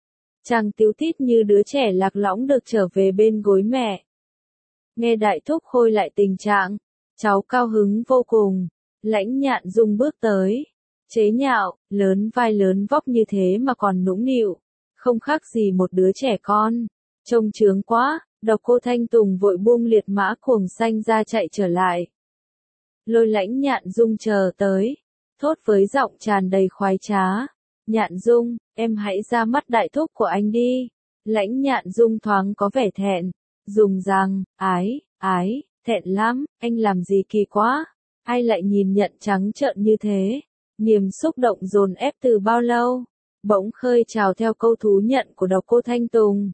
chàng tíu tít như đứa trẻ lạc lõng được trở về bên gối mẹ. Nghe đại thúc khôi lại tình trạng, cháu cao hứng vô cùng. Lãnh Nhạn Dung bước tới, chế nhạo, lớn vai lớn vóc như thế mà còn nũng nịu, không khác gì một đứa trẻ con, trông chướng quá. Độc Cô Thanh Tùng vội buông liệt mã cuồng xanh ra chạy trở lại. Lôi Lãnh Nhạn Dung chờ tới, thốt với giọng tràn đầy khoái trá, Nhạn Dung, em hãy ra mắt đại thúc của anh đi. Lãnh Nhạn Dung thoáng có vẻ thẹn, dùng rằng, ái, ái, thẹn lắm, anh làm gì kỳ quá, ai lại nhìn nhận trắng trợn như thế. Niềm xúc động dồn ép từ bao lâu, bỗng khơi trào theo câu thú nhận của Độc Cô Thanh Tùng.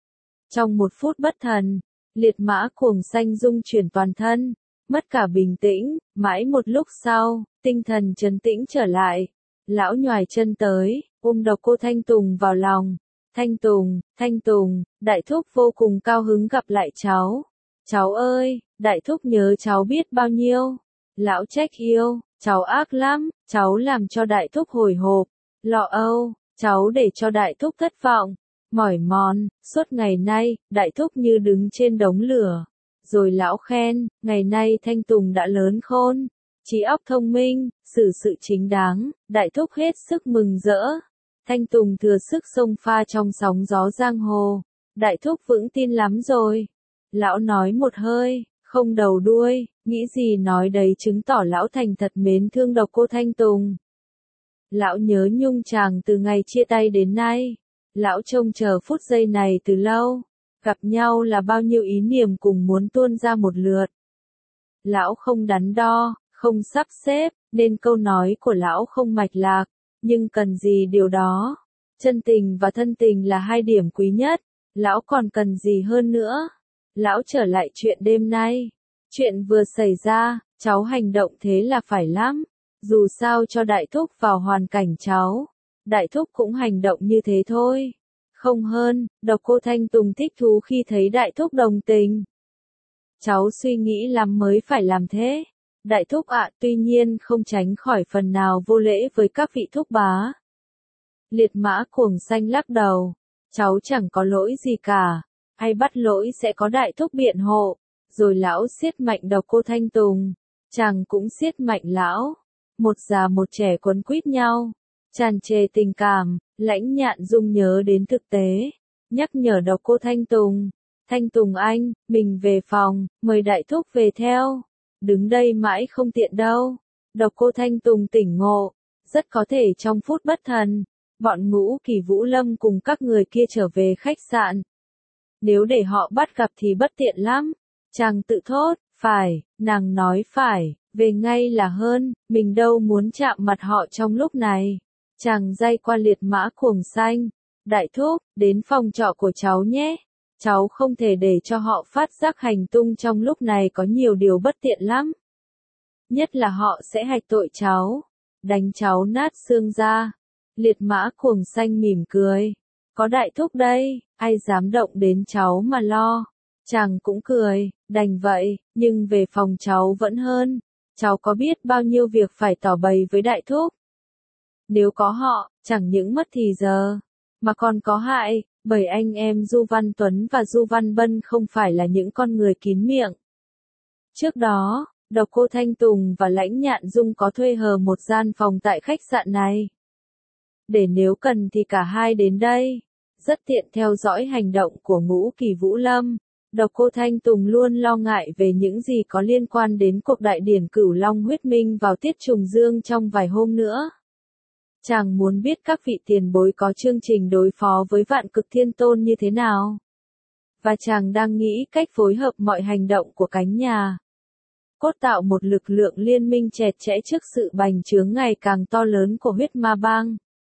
Trong một phút bất thần, liệt mã cuồng xanh rung chuyển toàn thân, mất cả bình tĩnh. Mãi một lúc sau, tinh thần trấn tĩnh trở lại, lão nhoài chân tới, ôm Độc Cô Thanh Tùng vào lòng, Thanh Tùng, Thanh Tùng, đại thúc vô cùng cao hứng gặp lại cháu. Cháu ơi, đại thúc nhớ cháu biết bao nhiêu. Lão trách yêu, cháu ác lắm, cháu làm cho đại thúc hồi hộp, lo âu, cháu để cho đại thúc thất vọng, mỏi mòn, suốt ngày nay, đại thúc như đứng trên đống lửa. Rồi lão khen, ngày nay Thanh Tùng đã lớn khôn, trí óc thông minh, xử sự chính đáng, đại thúc hết sức mừng rỡ. Thanh Tùng thừa sức xông pha trong sóng gió giang hồ, đại thúc vững tin lắm rồi. Lão nói một hơi, không đầu đuôi, nghĩ gì nói đấy chứng tỏ lão thành thật mến thương độc cô Thanh Tùng. Lão nhớ nhung chàng từ ngày chia tay đến nay, lão trông chờ phút giây này từ lâu, gặp nhau là bao nhiêu ý niệm cùng muốn tuôn ra một lượt. Lão không đắn đo, không sắp xếp, nên câu nói của lão không mạch lạc, nhưng cần gì điều đó. Chân tình và thân tình là hai điểm quý nhất, lão còn cần gì hơn nữa. Lão trở lại chuyện đêm nay. Chuyện vừa xảy ra, cháu hành động thế là phải lắm. Dù sao cho đại thúc vào hoàn cảnh cháu, đại thúc cũng hành động như thế thôi. Không hơn, độc cô Thanh Tùng thích thú khi thấy đại thúc đồng tình. Cháu suy nghĩ lắm mới phải làm thế. Đại thúc ạ, tuy nhiên không tránh khỏi phần nào vô lễ với các vị thúc bá. Liệt Mã Cuồng Xanh lắc đầu. Cháu chẳng có lỗi gì cả. Ai bắt lỗi sẽ có đại thúc biện hộ. Rồi lão siết mạnh độc cô Thanh Tùng. Chàng cũng siết mạnh lão. Một già một trẻ quấn quýt nhau. Tràn trề tình cảm, Lãnh Nhạn Dung nhớ đến thực tế. Nhắc nhở độc cô Thanh Tùng. Thanh Tùng anh, mình về phòng, mời đại thúc về theo. Đứng đây mãi không tiện đâu. Độc cô Thanh Tùng tỉnh ngộ. Rất có thể trong phút bất thần, bọn Ngũ Kỳ Vũ Lâm cùng các người kia trở về khách sạn. Nếu để họ bắt gặp thì bất tiện lắm. Chàng tự thốt, phải, nàng nói phải, về ngay là hơn, mình đâu muốn chạm mặt họ trong lúc này. Chàng day qua Liệt Mã Cuồng Xanh. Đại thúc, đến phòng trọ của cháu nhé. Cháu không thể để cho họ phát giác hành tung trong lúc này, có nhiều điều bất tiện lắm. Nhất là họ sẽ hạch tội cháu, đánh cháu nát xương ra. Liệt Mã Cuồng Xanh mỉm cười. Có đại thúc đây, ai dám động đến cháu mà lo. Chàng cũng cười, đành vậy, nhưng về phòng cháu vẫn hơn. Cháu có biết bao nhiêu việc phải tỏ bày với đại thúc. Nếu có họ, chẳng những mất thì giờ, mà còn có hại, bởi anh em Du Văn Tuấn và Du Văn Bân không phải là những con người kín miệng. Trước đó, độc cô Thanh Tùng và Lãnh Nhạn Dung có thuê hờ một gian phòng tại khách sạn này. Để nếu cần thì cả hai đến đây, rất tiện theo dõi hành động của Ngũ Kỳ Vũ Lâm. Độc cô Thanh Tùng luôn lo ngại về những gì có liên quan đến cuộc đại điển Cửu Long huyết minh vào tiết trùng dương trong vài hôm nữa. Chàng muốn biết các vị tiền bối có chương trình đối phó với Vạn Cực Thiên Tôn như thế nào. Và chàng đang nghĩ cách phối hợp mọi hành động của cánh nhà cốt tạo một lực lượng liên minh chẹt chẽ trước sự bành trướng ngày càng to lớn của huyết ma bang.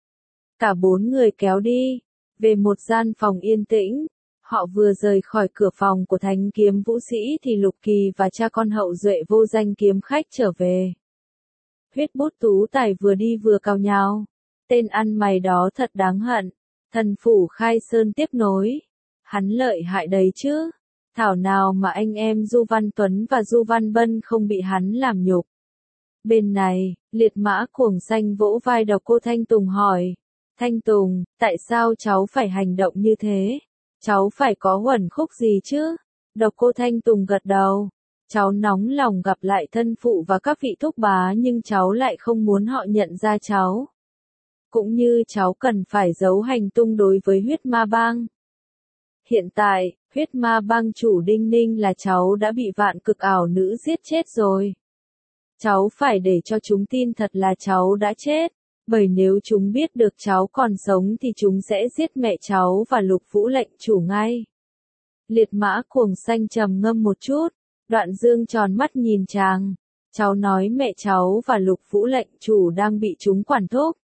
Cả bốn người kéo đi về một gian phòng yên tĩnh. Họ vừa rời khỏi cửa phòng của Thánh Kiếm Vũ Sĩ thì Lục Kỳ và cha con hậu duệ vô danh kiếm khách trở về. Huyết Bút Tú Tài vừa đi vừa cào nhào. Tên ăn mày đó thật đáng hận. Thần phủ Khai Sơn tiếp nối. Hắn lợi hại đấy chứ. Thảo nào mà anh em Du Văn Tuấn và Du Văn Bân không bị hắn làm nhục. Bên này, Liệt Mã Cuồng Xanh vỗ vai độc cô Thanh Tùng hỏi. Thanh Tùng, tại sao cháu phải hành động như thế? Cháu phải có uẩn khúc gì chứ? Độc cô Thanh Tùng gật đầu. Cháu nóng lòng gặp lại thân phụ và các vị thúc bá nhưng cháu lại không muốn họ nhận ra cháu. Cũng như cháu cần phải giấu hành tung đối với huyết ma bang. Hiện tại, huyết ma bang chủ Đinh Ninh là cháu đã bị Vạn Cực ảo nữ giết chết rồi. Cháu phải để cho chúng tin thật là cháu đã chết. Bởi nếu chúng biết được cháu còn sống thì chúng sẽ giết mẹ cháu và Lục Vũ lệnh chủ ngay. Liệt Mã Cuồng Xanh trầm ngâm một chút. Đoạn Dương tròn mắt nhìn chàng. Cháu nói mẹ cháu và Lục Vũ lệnh chủ đang bị chúng quản thúc.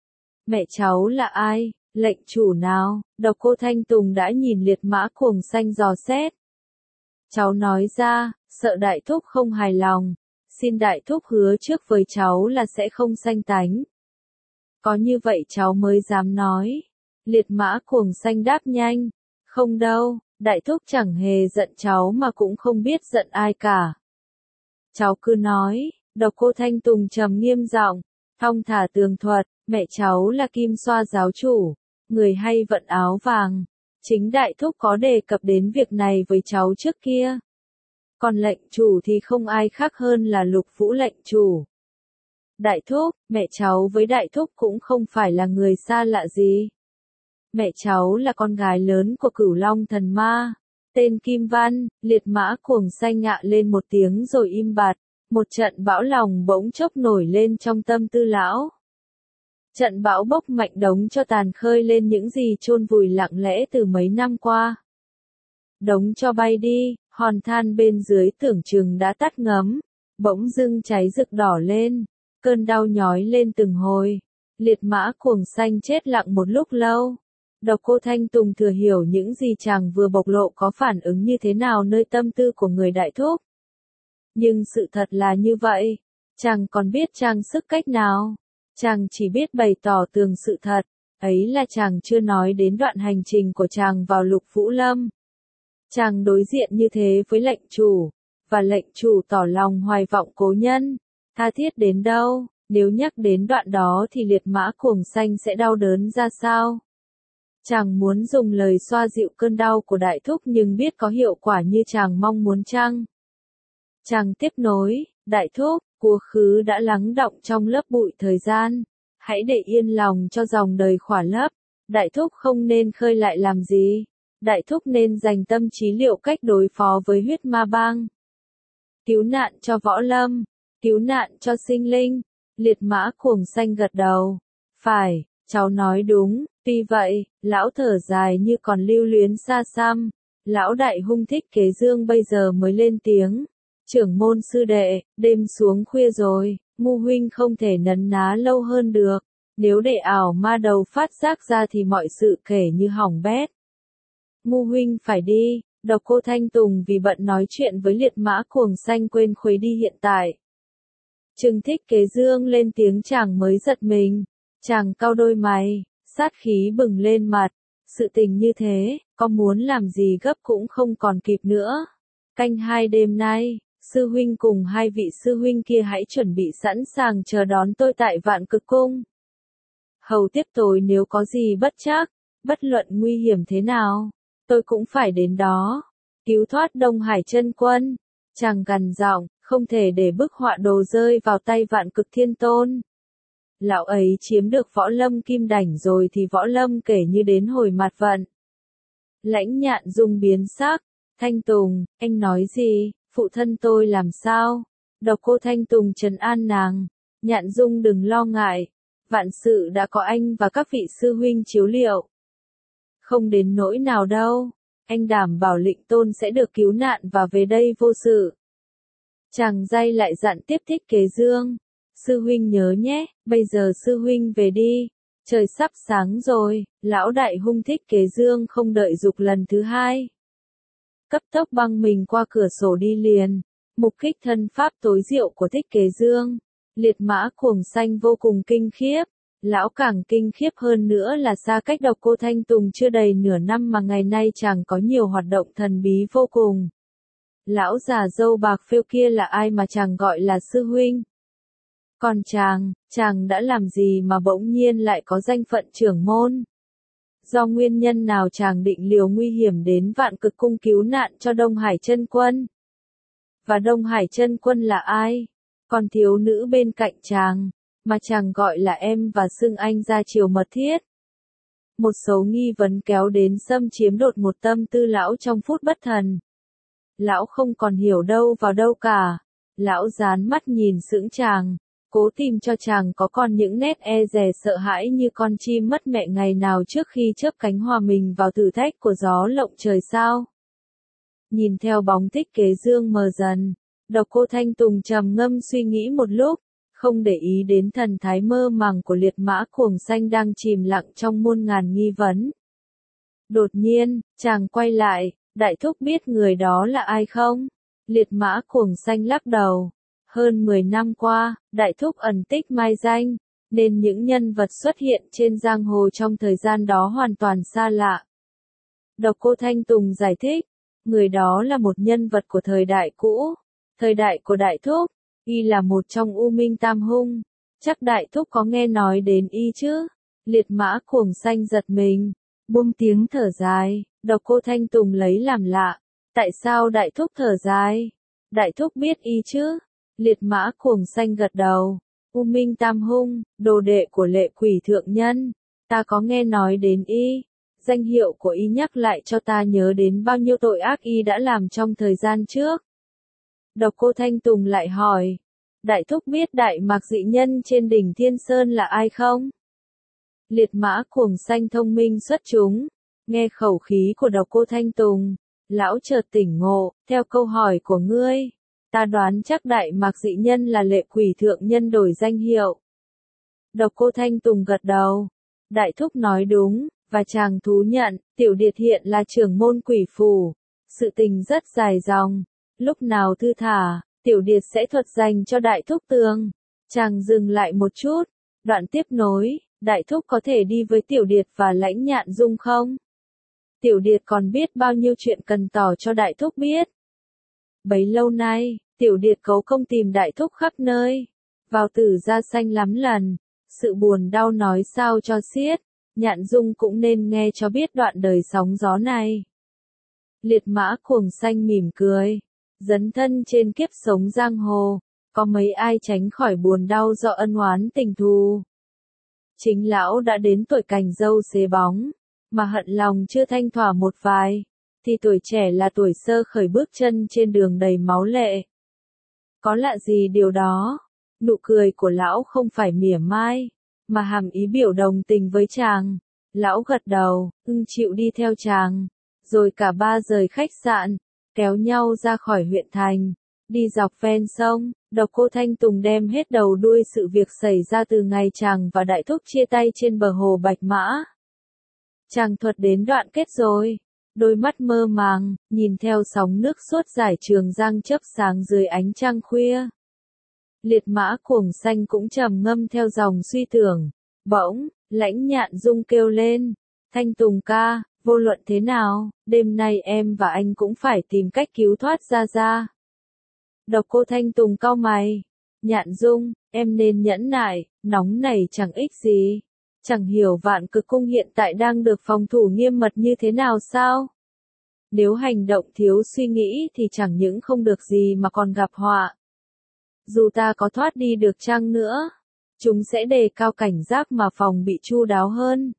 Mẹ cháu là ai? Lệnh chủ nào? Độc cô Thanh Tùng đã nhìn Liệt Mã Cuồng Xanh dò xét. Cháu nói ra, sợ đại thúc không hài lòng. Xin đại thúc hứa trước với cháu là sẽ không sanh tánh. Có như vậy cháu mới dám nói. Liệt mã cuồng xanh đáp nhanh. Không đâu, đại thúc chẳng hề giận cháu mà cũng không biết giận ai cả. Cháu cứ nói, Độc Cô Thanh Tùng trầm nghiêm giọng, thong thả tường thuật, mẹ cháu là Kim Xoa giáo chủ, người hay vận áo vàng. Chính đại thúc có đề cập đến việc này với cháu trước kia. Còn lệnh chủ thì không ai khác hơn là Lục Vũ lệnh chủ. Đại thúc, mẹ cháu với đại thúc cũng không phải là người xa lạ gì. Mẹ cháu là con gái lớn của Cửu Long thần ma, tên Kim Văn. Liệt mã cuồng xanh ngạ lên một tiếng rồi im bặt. Một trận bão lòng bỗng chốc nổi lên trong tâm tư lão. Trận bão bốc mạnh đống cho tàn khơi lên những gì chôn vùi lặng lẽ từ mấy năm qua. Đống cho bay đi, hòn than bên dưới tưởng chừng đã tắt ngấm, bỗng dưng cháy rực đỏ lên, cơn đau nhói lên từng hồi. Liệt mã cuồng xanh chết lặng một lúc lâu. Độc Cô Thanh Tùng thừa hiểu những gì chàng vừa bộc lộ có phản ứng như thế nào nơi tâm tư của người đại thúc. Nhưng sự thật là như vậy, chàng còn biết trang sức cách nào. Chàng chỉ biết bày tỏ tường sự thật, ấy là chàng chưa nói đến đoạn hành trình của chàng vào Lục Vũ Lâm. Chàng đối diện như thế với lệnh chủ, và lệnh chủ tỏ lòng hoài vọng cố nhân, tha thiết đến đâu, nếu nhắc đến đoạn đó thì liệt mã cuồng xanh sẽ đau đớn ra sao. Chàng muốn dùng lời xoa dịu cơn đau của đại thúc nhưng biết có hiệu quả như chàng mong muốn chăng. Chàng tiếp nối, đại thúc, quá khứ đã lắng đọng trong lớp bụi thời gian, hãy để yên lòng cho dòng đời khỏa lấp, đại thúc không nên khơi lại làm gì, đại thúc nên dành tâm trí liệu cách đối phó với huyết ma bang. Cứu nạn cho võ lâm, cứu nạn cho sinh linh. Liệt mã cuồng xanh gật đầu. Phải, cháu nói đúng, tuy vậy, lão thở dài như còn lưu luyến xa xăm. Lão đại hung Thích Kế Dương bây giờ mới lên tiếng. Trưởng môn sư đệ, đêm xuống khuya rồi, Ngu huynh không thể nấn ná lâu hơn được. Nếu để ảo ma đầu phát giác ra thì mọi sự kể như hỏng bét. Ngu huynh phải đi. Độc Cô Thanh Tùng vì bận nói chuyện với liệt mã cuồng xanh quên khuấy đi hiện tại. Chừng Thích Kế Dương lên tiếng chàng mới giật mình. Chàng cau đôi mày, sát khí bừng lên mặt. Sự tình như thế, có muốn làm gì gấp cũng không còn kịp nữa. Canh hai đêm nay, sư huynh cùng hai vị sư huynh kia hãy chuẩn bị sẵn sàng chờ đón tôi tại Vạn Cực Cung. Hầu tiếp tôi nếu có gì bất trắc, bất luận nguy hiểm thế nào, tôi cũng phải đến đó. Cứu thoát Đông Hải Chân Quân. Chàng gằn giọng, không thể để bức họa đồ rơi vào tay Vạn Cực Thiên Tôn. Lão ấy chiếm được võ lâm kim đảnh rồi thì võ lâm kể như đến hồi mặt vận. Lãnh Nhạn Dung biến sắc. Thanh Tùng, anh nói gì, phụ thân tôi làm sao? Độc Cô Thanh Tùng trấn an nàng. Nhạn Dung đừng lo ngại, vạn sự đã có anh và các vị sư huynh chiếu liệu. Không đến nỗi nào đâu, anh đảm bảo Lệnh Tôn sẽ được cứu nạn và về đây vô sự. Chàng day lại dặn tiếp Thích Kế Dương. Sư huynh nhớ nhé, bây giờ sư huynh về đi. Trời sắp sáng rồi, lão đại hung Thích Kế Dương không đợi dục lần thứ hai. Cấp tốc băng mình qua cửa sổ đi liền. Mục kích thân pháp tối diệu của Thích Kế Dương. Liệt mã cuồng xanh vô cùng kinh khiếp. Lão càng kinh khiếp hơn nữa là xa cách Độc Cô Thanh Tùng chưa đầy nửa năm mà ngày nay chàng có nhiều hoạt động thần bí vô cùng. Lão già râu bạc phêu kia là ai mà chàng gọi là sư huynh? Còn chàng, chàng đã làm gì mà bỗng nhiên lại có danh phận trưởng môn? Do nguyên nhân nào chàng định liều nguy hiểm đến Vạn Cực Cung cứu nạn cho Đông Hải Chân Quân? Và Đông Hải Chân Quân là ai? Còn thiếu nữ bên cạnh chàng, mà chàng gọi là em và xưng anh ra chiều mật thiết. Một số nghi vấn kéo đến xâm chiếm đột một tâm tư lão trong phút bất thần. Lão không còn hiểu đâu vào đâu cả. Lão dán mắt nhìn sững chàng, cố tìm cho chàng có còn những nét e dè sợ hãi như con chim mất mẹ ngày nào trước khi chớp cánh hòa mình vào thử thách của gió lộng trời sao. Nhìn theo bóng Thích Kế Dương mờ dần, Độc Cô Thanh Tùng trầm ngâm suy nghĩ một lúc, không để ý đến thần thái mơ màng của liệt mã cuồng xanh đang chìm lặng trong muôn ngàn nghi vấn. Đột nhiên, chàng quay lại, đại thúc biết người đó là ai không? Liệt mã cuồng xanh lắc đầu. Hơn mười năm qua, đại thúc ẩn tích mai danh, nên những nhân vật xuất hiện trên giang hồ trong thời gian đó hoàn toàn xa lạ. Độc Cô Thanh Tùng giải thích, người đó là một nhân vật của thời đại cũ, thời đại của Đại Thúc, y là một trong U Minh Tam Hung, chắc Đại Thúc có nghe nói đến y chứ? Liệt Mã Cuồng Xanh giật mình, buông tiếng thở dài, Độc Cô Thanh Tùng lấy làm lạ, tại sao Đại Thúc thở dài? Đại Thúc biết y chứ? Liệt Mã Cuồng Xanh gật đầu, U Minh Tam Hung, đồ đệ của Lệ Quỷ thượng nhân, ta có nghe nói đến y. Danh hiệu của y nhắc lại cho ta nhớ đến bao nhiêu tội ác y đã làm trong thời gian trước. Độc Cô Thanh Tùng lại hỏi, Đại Thúc biết Đại Mạc dị nhân trên đỉnh Thiên Sơn là ai không? Liệt Mã Cuồng Xanh thông minh xuất chúng, nghe khẩu khí của Độc Cô Thanh Tùng, lão chợt tỉnh ngộ, theo câu hỏi của ngươi, ta đoán chắc Đại Mạc dị nhân là Lệ Quỷ thượng nhân đổi danh hiệu. Độc Cô Thanh Tùng gật đầu, Đại Thúc nói đúng. Và chàng thú nhận, Tiểu Điệt hiện là trưởng môn quỷ phủ. Sự tình rất dài dòng. Lúc nào thư thả, Tiểu Điệt sẽ thuật dành cho Đại Thúc tường. Chàng dừng lại một chút. Đoạn tiếp nối, Đại Thúc có thể đi với Tiểu Điệt và Lãnh Nhạn Dung không? Tiểu Điệt còn biết bao nhiêu chuyện cần tỏ cho Đại Thúc biết. Bấy lâu nay, Tiểu Điệt cấu công tìm Đại Thúc khắp nơi. Vào Tử Gia Xanh lắm lần. Sự buồn đau nói sao cho xiết. Nhạn Dung cũng nên nghe cho biết đoạn đời sóng gió này. Liệt Mã Cuồng Xanh mỉm cười. Dấn thân trên kiếp sống giang hồ. Có mấy ai tránh khỏi buồn đau do ân oán tình thù. Chính lão đã đến tuổi cành dâu xế bóng. Mà hận lòng chưa thanh thỏa một vài. Thì tuổi trẻ là tuổi sơ khởi bước chân trên đường đầy máu lệ. Có lạ gì điều đó? Nụ cười của lão không phải mỉa mai. Mà hàm ý biểu đồng tình với chàng. Lão gật đầu, ưng chịu đi theo chàng. Rồi cả ba rời khách sạn, kéo nhau ra khỏi huyện thành, đi dọc ven sông. Độc Cô Thanh Tùng đem hết đầu đuôi sự việc xảy ra từ ngày chàng và Đại Thúc chia tay trên bờ hồ Bạch Mã. Chàng thuật đến đoạn kết rồi, đôi mắt mơ màng, nhìn theo sóng nước suốt dải Trường Giang chớp sáng dưới ánh trăng khuya. Liệt Mã Cuồng Xanh cũng trầm ngâm theo dòng suy tưởng. Bỗng, Lãnh Nhạn Dung kêu lên, Thanh Tùng ca, vô luận thế nào, đêm nay em và anh cũng phải tìm cách cứu thoát Gia Gia. Độc Cô Thanh Tùng cau mày, Nhạn Dung, em nên nhẫn nại, nóng này chẳng ích gì. Chẳng hiểu Vạn Cực Cung hiện tại đang được phòng thủ nghiêm mật như thế nào sao? Nếu hành động thiếu suy nghĩ thì chẳng những không được gì mà còn gặp họa. Dù ta có thoát đi được chăng nữa, chúng sẽ đề cao cảnh giác mà phòng bị chu đáo hơn.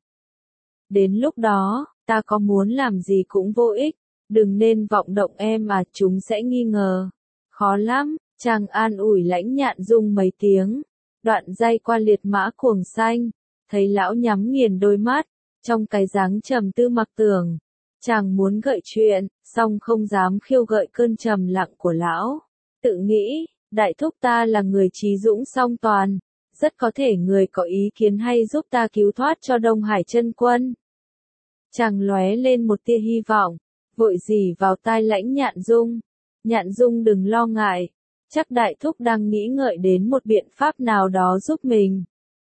Đến lúc đó, ta có muốn làm gì cũng vô ích, đừng nên vọng động em mà chúng sẽ nghi ngờ. Khó lắm, chàng an ủi Lãnh Nhạn Dung mấy tiếng, đoạn day qua Liệt Mã Cuồng Xanh, thấy lão nhắm nghiền đôi mắt, trong cái dáng trầm tư mặc tưởng. Chàng muốn gợi chuyện, song không dám khiêu gợi cơn trầm lặng của lão. Tự nghĩ, Đại Thúc ta là người trí dũng song toàn, rất có thể người có ý kiến hay giúp ta cứu thoát cho Đông Hải Chân Quân. Chàng lóe lên một tia hy vọng, vội rỉ vào tai Lãnh Nhạn Dung. Nhạn Dung đừng lo ngại, chắc Đại Thúc đang nghĩ ngợi đến một biện pháp nào đó giúp mình.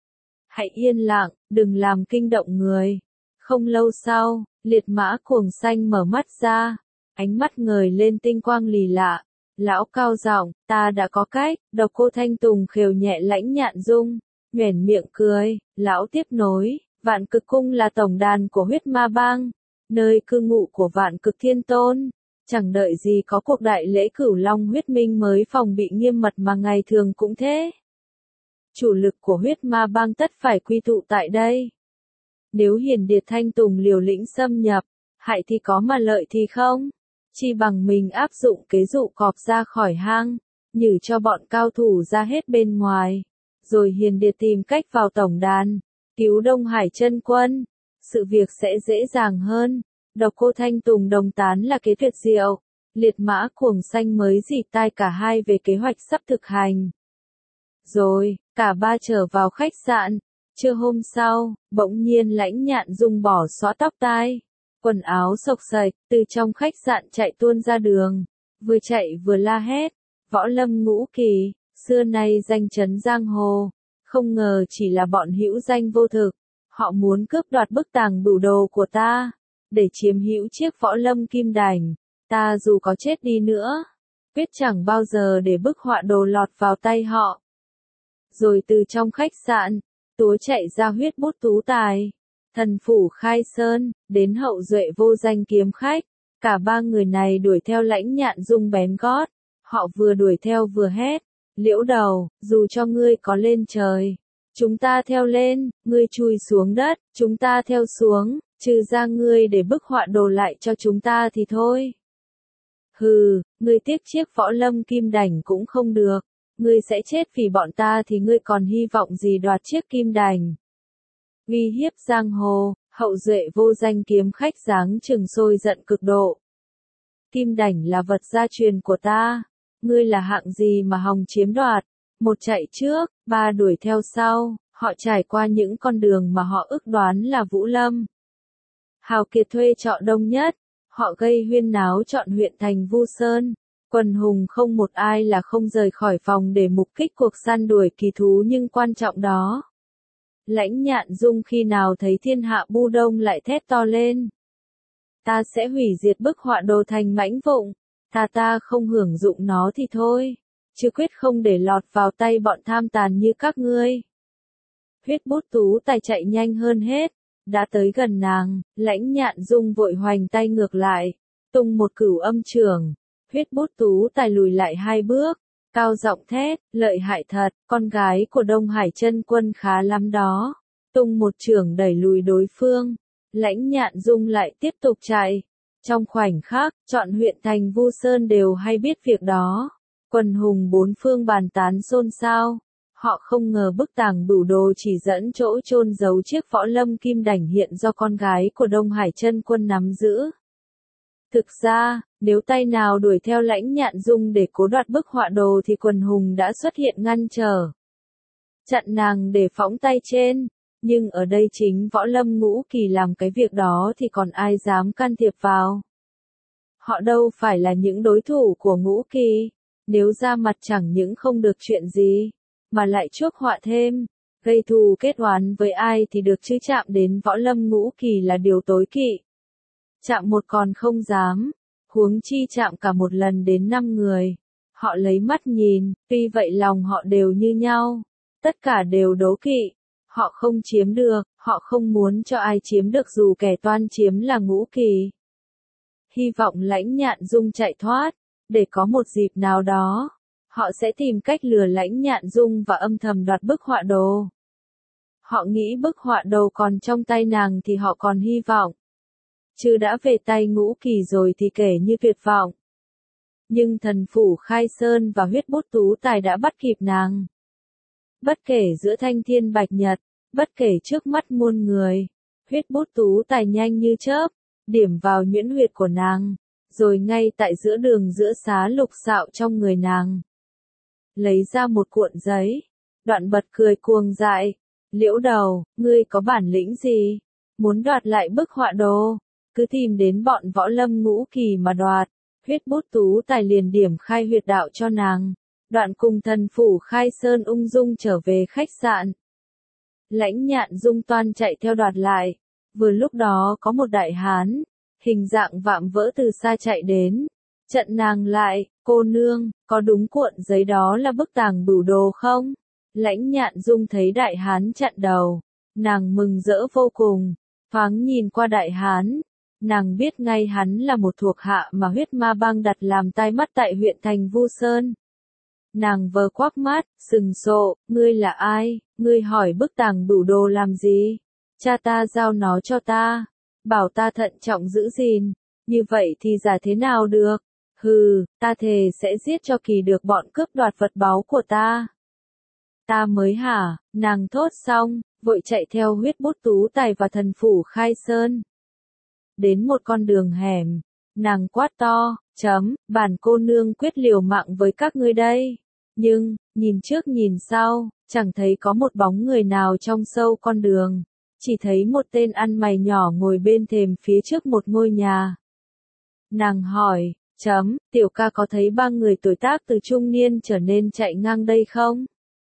Hãy yên lặng, đừng làm kinh động người. Không lâu sau, Liệt Mã Cuồng Xanh mở mắt ra, ánh mắt ngời lên tinh quang lì lạ. Lão cao giọng, ta đã có cách. Độc Cô Thanh Tùng khều nhẹ Lãnh Nhạn Dung, nhoẻn miệng cười. Lão tiếp nối, Vạn Cực Cung là tổng đàn của huyết ma bang, nơi cư ngụ của Vạn Cực Thiên Tôn. Chẳng đợi gì có cuộc đại lễ Cửu Long huyết minh mới phòng bị nghiêm mật mà ngày thường cũng thế. Chủ lực của huyết ma bang tất phải quy tụ tại đây. Nếu Hiền Điệt Thanh Tùng liều lĩnh xâm nhập, hại thì có mà lợi thì không. Chi bằng mình áp dụng kế dụ cọp ra khỏi hang, nhử cho bọn cao thủ ra hết bên ngoài, rồi Hiền Điệt tìm cách vào tổng đàn, cứu Đông Hải Chân Quân, sự việc sẽ dễ dàng hơn. Độc Cô Thanh Tùng đồng tán là kế tuyệt diệu, Liệt Mã Cuồng Xanh mới dì tai cả hai về kế hoạch sắp thực hành. Rồi, cả ba trở vào khách sạn, trưa hôm sau, bỗng nhiên Lãnh Nhạn Dung bỏ xõa tóc tai. Quần áo xộc xệch, từ trong khách sạn chạy tuôn ra đường, vừa chạy vừa la hét, võ lâm ngũ kỳ, xưa nay danh chấn giang hồ, Không ngờ chỉ là bọn hữu danh vô thực. Họ muốn cướp đoạt bức tàng bửu đồ của ta, để chiếm hữu chiếc võ lâm kim đành. Ta dù có chết đi nữa, quyết chẳng bao giờ để bức họa đồ lọt vào tay họ. Rồi từ trong khách sạn, túa chạy ra Huyết Bút Tú Tài, Thần Phủ Khai Sơn, đến Hậu Duệ Vô Danh Kiếm Khách. Cả ba người này đuổi theo Lãnh Nhạn Dung bén gót. Họ vừa đuổi theo vừa hét. Liễu Đầu, dù cho ngươi có lên trời, chúng ta theo lên, ngươi chui xuống đất, chúng ta theo xuống, trừ ra ngươi để bức họa đồ lại cho chúng ta thì thôi. Hừ, ngươi tiếc chiếc võ lâm kim đành cũng không được, ngươi sẽ chết vì bọn ta thì ngươi còn hy vọng gì đoạt chiếc kim đành. Uy hiếp giang hồ, Hậu Duệ Vô Danh Kiếm Khách dáng chừng sôi giận cực độ. Kim đành là vật gia truyền của ta, ngươi là hạng gì mà hòng chiếm đoạt? Một chạy trước, ba đuổi theo sau, họ trải qua những con đường mà họ ước đoán là Vũ Lâm. Hào kiệt thuê trọ đông nhất, họ gây huyên náo trọn huyện thành Vu Sơn. Quần hùng không một ai là không rời khỏi phòng để mục kích cuộc săn đuổi kỳ thú nhưng quan trọng đó. Lãnh Nhạn Dung khi nào thấy thiên hạ bu đông lại thét to lên. Ta sẽ hủy diệt bức họa đồ thành mảnh vụn, ta ta không hưởng dụng nó thì thôi, chứ quyết không để lọt vào tay bọn tham tàn như các ngươi. Huyết Bút Tú Tài chạy nhanh hơn hết, đã tới gần nàng, Lãnh Nhạn Dung vội hoành tay ngược lại, tung một cửu âm chưởng. Huyết Bút Tú Tài lùi lại hai bước, cao giọng thét, lợi hại thật, con gái của Đông Hải Chân Quân khá lắm đó. Tung một chưởng đẩy lùi đối phương, Lãnh Nhạn Dung lại tiếp tục chạy. Trong khoảnh khắc, trọn huyện thành Vu Sơn đều hay biết việc đó. Quần hùng bốn phương bàn tán xôn xao. Họ không ngờ bức tàng bửu đồ chỉ dẫn chỗ chôn giấu chiếc võ lâm kim đành hiện do con gái của Đông Hải Chân Quân nắm giữ. Thực ra, nếu tay nào đuổi theo Lãnh Nhạn Dung để cố đoạt bức họa đồ thì quần hùng đã xuất hiện ngăn trở. Chặn nàng để phóng tay trên. Nhưng ở đây chính võ lâm ngũ kỳ làm cái việc đó thì còn ai dám can thiệp vào. Họ đâu phải là những đối thủ của ngũ kỳ. Nếu ra mặt chẳng những không được chuyện gì, mà lại chuốc họa thêm, gây thù kết oán với ai thì được chứ chạm đến võ lâm ngũ kỳ là điều tối kỵ. Chạm một còn không dám, huống chi chạm cả một lần đến năm người. Họ lấy mắt nhìn, tuy vậy lòng họ đều như nhau, tất cả đều đố kỵ. Họ không chiếm được, họ không muốn cho ai chiếm được dù kẻ toan chiếm là ngũ kỳ. Hy vọng Lãnh Nhạn Dung chạy thoát, để có một dịp nào đó, họ sẽ tìm cách lừa Lãnh Nhạn Dung và âm thầm đoạt bức họa đồ. Họ nghĩ bức họa đồ còn trong tay nàng thì họ còn hy vọng. Chứ đã về tay ngũ kỳ rồi thì kể như tuyệt vọng. Nhưng Thần Phủ Khai Sơn và Huyết Bút Tú Tài đã bắt kịp nàng. Bất kể giữa thanh thiên bạch nhật, bất kể trước mắt muôn người, Huyết Bút Tú Tài nhanh như chớp, điểm vào nhuyễn huyệt của nàng, rồi ngay tại giữa đường giữa xá lục xạo trong người nàng. Lấy ra một cuộn giấy, đoạn bật cười cuồng dại, Liễu Đầu, ngươi có bản lĩnh gì? Muốn đoạt lại bức họa đồ, cứ tìm đến bọn võ lâm ngũ kỳ mà đoạt. Huyết Bút Tú Tài liền điểm khai huyệt đạo cho nàng. Đoạn cùng Thần Phủ Khai Sơn ung dung trở về khách sạn. Lãnh Nhạn Dung toan chạy theo đoạt lại. Vừa lúc đó có một đại hán, hình dạng vạm vỡ từ xa chạy đến. Chặn nàng lại, cô nương, có đúng cuộn giấy đó là bức tàng bửu đồ không? Lãnh Nhạn Dung thấy đại hán chặn đầu. Nàng mừng rỡ vô cùng, thoáng nhìn qua đại hán. Nàng biết ngay hắn là một thuộc hạ mà huyết ma bang đặt làm tai mắt tại huyện thành Vu Sơn. Nàng vờ quắc mắt, sừng sộ, ngươi là ai, ngươi hỏi bức tàng bửu đồ làm gì? Cha ta giao nó cho ta, bảo ta thận trọng giữ gìn, như vậy thì giả thế nào được? Hừ, ta thề sẽ giết cho kỳ được bọn cướp đoạt vật báu của ta. Ta mới hả, nàng thốt xong, vội chạy theo Huyết Bút Tú Tài và Thần Phủ Khai Sơn. Đến một con đường hẻm, nàng quát to, chấm, bản cô nương quyết liều mạng với các ngươi đây. Nhưng, nhìn trước nhìn sau, chẳng thấy có một bóng người nào trong sâu con đường. Chỉ thấy một tên ăn mày nhỏ ngồi bên thềm phía trước một ngôi nhà. Nàng hỏi, chấm, tiểu ca có thấy ba người tuổi tác từ trung niên trở nên chạy ngang đây không?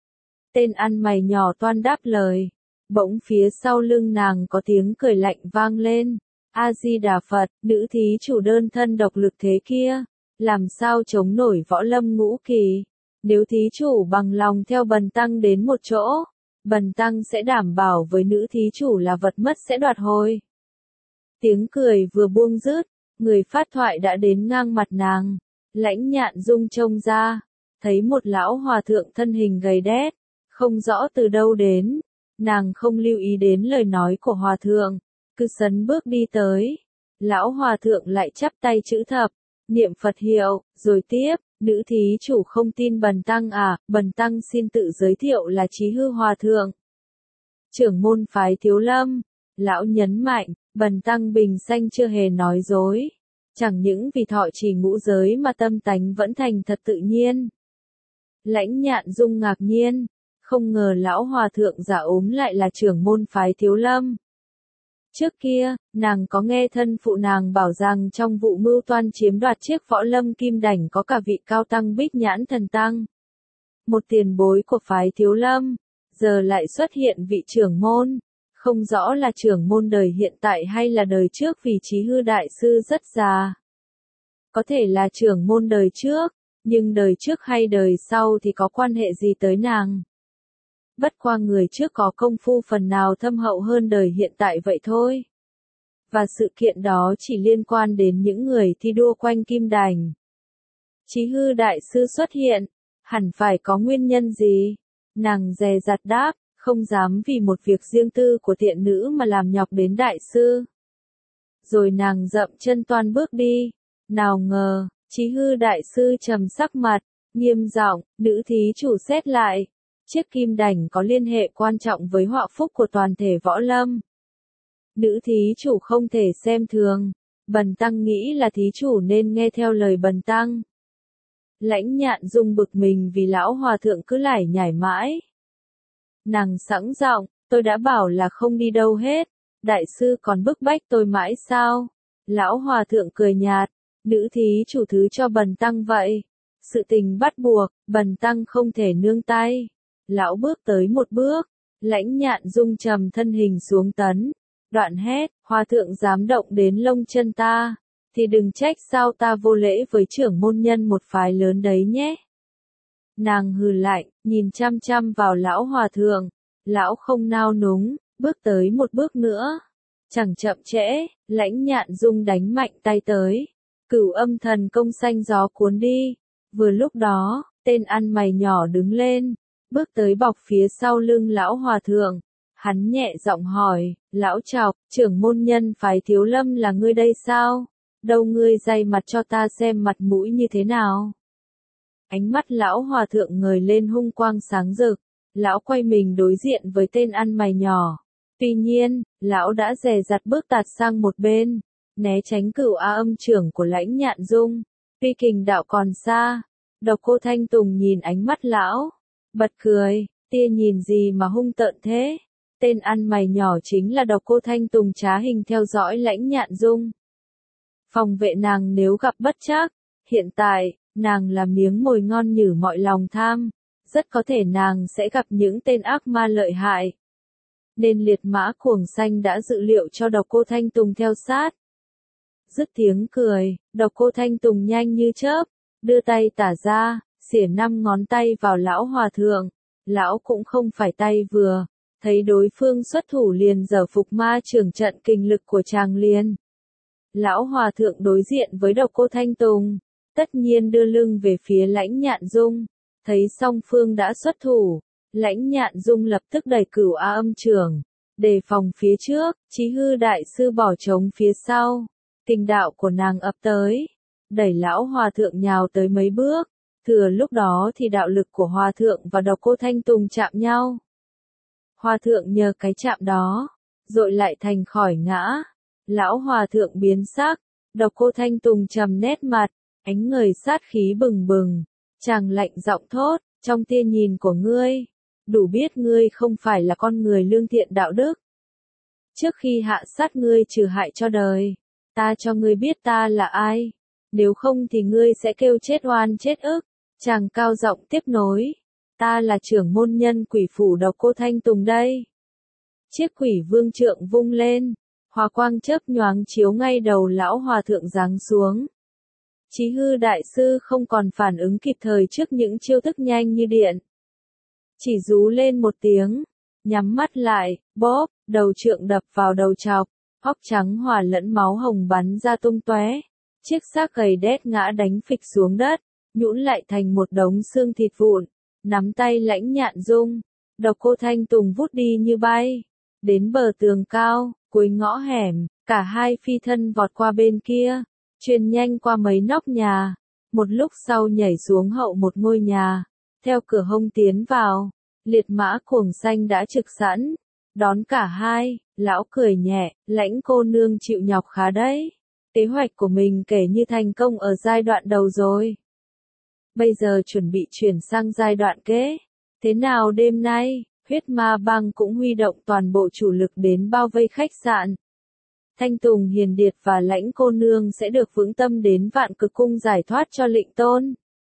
Tên ăn mày nhỏ toan đáp lời. Bỗng phía sau lưng nàng có tiếng cười lạnh vang lên. A-di-đà Phật, nữ thí chủ đơn thân độc lực thế kia, làm sao chống nổi võ lâm ngũ kỳ. Nếu thí chủ bằng lòng theo bần tăng đến một chỗ, bần tăng sẽ đảm bảo với nữ thí chủ là vật mất sẽ đoạt hồi. Tiếng cười vừa buông dứt, người phát thoại đã đến ngang mặt nàng. Lãnh Nhạn Dung trông ra, thấy một lão hòa thượng thân hình gầy đét, không rõ từ đâu đến. Nàng không lưu ý đến lời nói của hòa thượng, cứ sấn bước đi tới. Lão hòa thượng lại chắp tay chữ thập, niệm Phật hiệu, rồi tiếp, nữ thí chủ không tin bần tăng à, bần tăng xin tự giới thiệu là Chí Hư hòa thượng, trưởng môn phái Thiếu Lâm. Lão nhấn mạnh, bần tăng bình sanh chưa hề nói dối, chẳng những vì thọ trì ngũ giới mà tâm tánh vẫn thành thật tự nhiên. Lãnh Nhạn Dung ngạc nhiên, không ngờ lão hòa thượng giả ốm lại là trưởng môn phái Thiếu Lâm. Trước kia, nàng có nghe thân phụ nàng bảo rằng trong vụ mưu toan chiếm đoạt chiếc võ lâm kim đảnh có cả vị cao tăng Bích Nhãn Thần Tăng, một tiền bối của phái Thiếu Lâm, giờ lại xuất hiện vị trưởng môn, không rõ là trưởng môn đời hiện tại hay là đời trước vì Chí Hư đại sư rất già. Có thể là trưởng môn đời trước, nhưng đời trước hay đời sau thì có quan hệ gì tới nàng. Bất qua người trước có công phu phần nào thâm hậu hơn đời hiện tại vậy thôi. Và sự kiện đó chỉ liên quan đến những người thi đua quanh kim đành. Chí Hư đại sư xuất hiện, hẳn phải có nguyên nhân gì? Nàng dè dặt đáp, không dám vì một việc riêng tư của tiện nữ mà làm nhọc đến đại sư. Rồi nàng dậm chân toan bước đi. Nào ngờ, Chí Hư đại sư trầm sắc mặt, nghiêm giọng, nữ thí chủ xét lại. Chiếc kim đảnh có liên hệ quan trọng với họa phúc của toàn thể võ lâm. Nữ thí chủ không thể xem thường, bần tăng nghĩ là thí chủ nên nghe theo lời bần tăng. Lãnh Nhạn Dung bực mình vì lão hòa thượng cứ lải nhải mãi. Nàng sẵn giọng, tôi đã bảo là không đi đâu hết, đại sư còn bức bách tôi mãi sao? Lão hòa thượng cười nhạt, nữ thí chủ thứ cho bần tăng vậy. Sự tình bắt buộc, bần tăng không thể nương tay. Lão bước tới một bước, Lãnh Nhạn Dung trầm thân hình xuống tấn, đoạn hét, hòa thượng dám động đến lông chân ta, thì đừng trách sao ta vô lễ với trưởng môn nhân một phái lớn đấy nhé. Nàng hừ lạnh, nhìn chăm chăm vào lão hòa thượng, lão không nao núng, bước tới một bước nữa. Chẳng chậm trễ, Lãnh Nhạn Dung đánh mạnh tay tới, Cửu Âm Thần Công xanh gió cuốn đi. Vừa lúc đó, tên ăn mày nhỏ đứng lên, bước tới bọc phía sau lưng lão hòa thượng. Hắn nhẹ giọng hỏi, lão Trọc, trưởng môn nhân phái Thiếu Lâm là ngươi đây sao? Đâu ngươi dày mặt cho ta xem mặt mũi như thế nào? Ánh mắt lão hòa thượng ngời lên hung quang sáng rực, lão quay mình đối diện với tên ăn mày nhỏ. Tuy nhiên, lão đã dè dặt bước tạt sang một bên, né tránh Cửu A Âm trưởng của Lãnh Nhạn Dung. Tuy kình đạo còn xa, Độc Cô Thanh Tùng nhìn ánh mắt lão, bật cười, tia nhìn gì mà hung tợn thế? Tên ăn mày nhỏ chính là Độc Cô Thanh Tùng trá hình theo dõi Lãnh Nhạn Dung. Phòng vệ nàng nếu gặp bất trắc, hiện tại, nàng là miếng mồi ngon nhử mọi lòng tham, rất có thể nàng sẽ gặp những tên ác ma lợi hại. Nên liệt mã cuồng xanh đã dự liệu cho Độc Cô Thanh Tùng theo sát. Dứt tiếng cười, Độc Cô Thanh Tùng nhanh như chớp, đưa tay tả ra, xỉa năm ngón tay vào lão hòa thượng. Lão cũng không phải tay vừa, thấy đối phương xuất thủ liền giở phục ma trưởng trận kinh lực của chàng liền. Lão hòa thượng đối diện với Độc Cô Thanh Tùng, tất nhiên đưa lưng về phía Lãnh Nhạn Dung, thấy song phương đã xuất thủ, Lãnh Nhạn Dung lập tức đẩy Cửu A Âm trưởng, đề phòng phía trước. Chí Hư đại sư bỏ trống phía sau, kình đạo của nàng ập tới, đẩy lão hòa thượng nhào tới mấy bước. Thừa lúc đó thì đạo lực của hòa thượng và Độc Cô Thanh Tùng chạm nhau. Hòa thượng nhờ cái chạm đó, dội lại thành khỏi ngã. Lão hòa thượng biến sắc, Độc Cô Thanh Tùng trầm nét mặt, ánh ngời sát khí bừng bừng. Chàng lạnh giọng thốt, trong tia nhìn của ngươi, đủ biết ngươi không phải là con người lương thiện đạo đức. Trước khi hạ sát ngươi trừ hại cho đời, ta cho ngươi biết ta là ai, nếu không thì ngươi sẽ kêu chết oan chết ức. Chàng cao giọng tiếp nối, ta là trưởng môn nhân quỷ phủ Độc Cô Thanh Tùng đây. Chiếc quỷ vương trượng vung lên, hòa quang chớp nhoáng chiếu ngay đầu lão hòa thượng giáng xuống. Chí hư đại sư không còn phản ứng kịp thời trước những chiêu thức nhanh như điện. Chỉ rú lên một tiếng, nhắm mắt lại, bóp, đầu trượng đập vào đầu chọc, hốc trắng hòa lẫn máu hồng bắn ra tung tóe. Chiếc xác gầy đét ngã đánh phịch xuống đất, nhũn lại thành một đống xương thịt vụn, nắm tay Lãnh Nhạn Dung. Độc Cô Thanh Tùng vút đi như bay, đến bờ tường cao, cuối ngõ hẻm, cả hai phi thân vọt qua bên kia, truyền nhanh qua mấy nóc nhà, một lúc sau nhảy xuống hậu một ngôi nhà, theo cửa hông tiến vào. Liệt mã cuồng xanh đã trực sẵn, đón cả hai. Lão cười nhẹ, Lãnh cô nương chịu nhọc khá đấy. Kế hoạch của mình kể như thành công ở giai đoạn đầu rồi. Bây giờ chuẩn bị chuyển sang giai đoạn kế. Thế nào đêm nay, huyết ma bang cũng huy động toàn bộ chủ lực đến bao vây khách sạn. Thanh Tùng Hiền Điệt và Lãnh cô nương sẽ được vững tâm đến Vạn Cực Cung giải thoát cho Lệnh Tôn.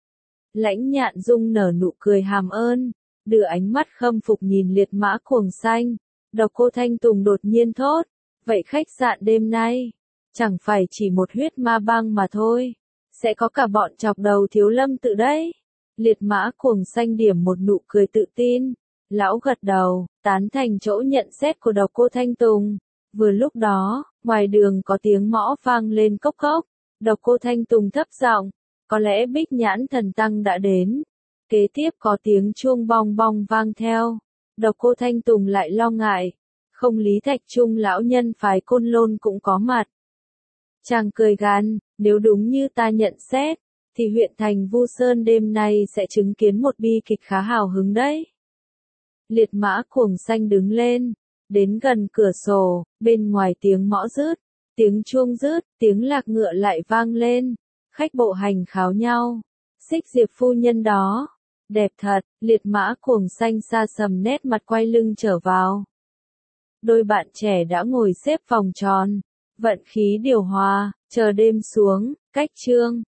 Lãnh Nhạn Dung nở nụ cười hàm ơn, đưa ánh mắt khâm phục nhìn liệt mã cuồng xanh. Độc Cô Thanh Tùng đột nhiên thốt, vậy khách sạn đêm nay, chẳng phải chỉ một huyết ma bang mà thôi, sẽ có cả bọn chọc đầu Thiếu Lâm Tự đấy. Liệt mã cuồng xanh điểm một nụ cười tự tin, lão gật đầu, tán thành chỗ nhận xét của Độc Cô Thanh Tùng. Vừa lúc đó, ngoài đường có tiếng mõ vang lên cốc cốc, Độc Cô Thanh Tùng thấp giọng, có lẽ Bích Nhãn Thần Tăng đã đến. Kế tiếp có tiếng chuông bong bong vang theo. Độc Cô Thanh Tùng lại lo ngại, không Lý Thạch Trung lão nhân phái Côn Lôn cũng có mặt. Chàng cười gằn, nếu đúng như ta nhận xét, thì huyện thành Vu Sơn đêm nay sẽ chứng kiến một bi kịch khá hào hứng đấy. Liệt mã cuồng xanh đứng lên, đến gần cửa sổ, bên ngoài tiếng mõ rứt, tiếng chuông rứt, tiếng lạc ngựa lại vang lên. Khách bộ hành kháo nhau, Xích Diệp phu nhân đó, đẹp thật. Liệt mã cuồng xanh xa sầm nét mặt quay lưng trở vào. Đôi bạn trẻ đã ngồi xếp vòng tròn, vận khí điều hòa, chờ đêm xuống. Cách chương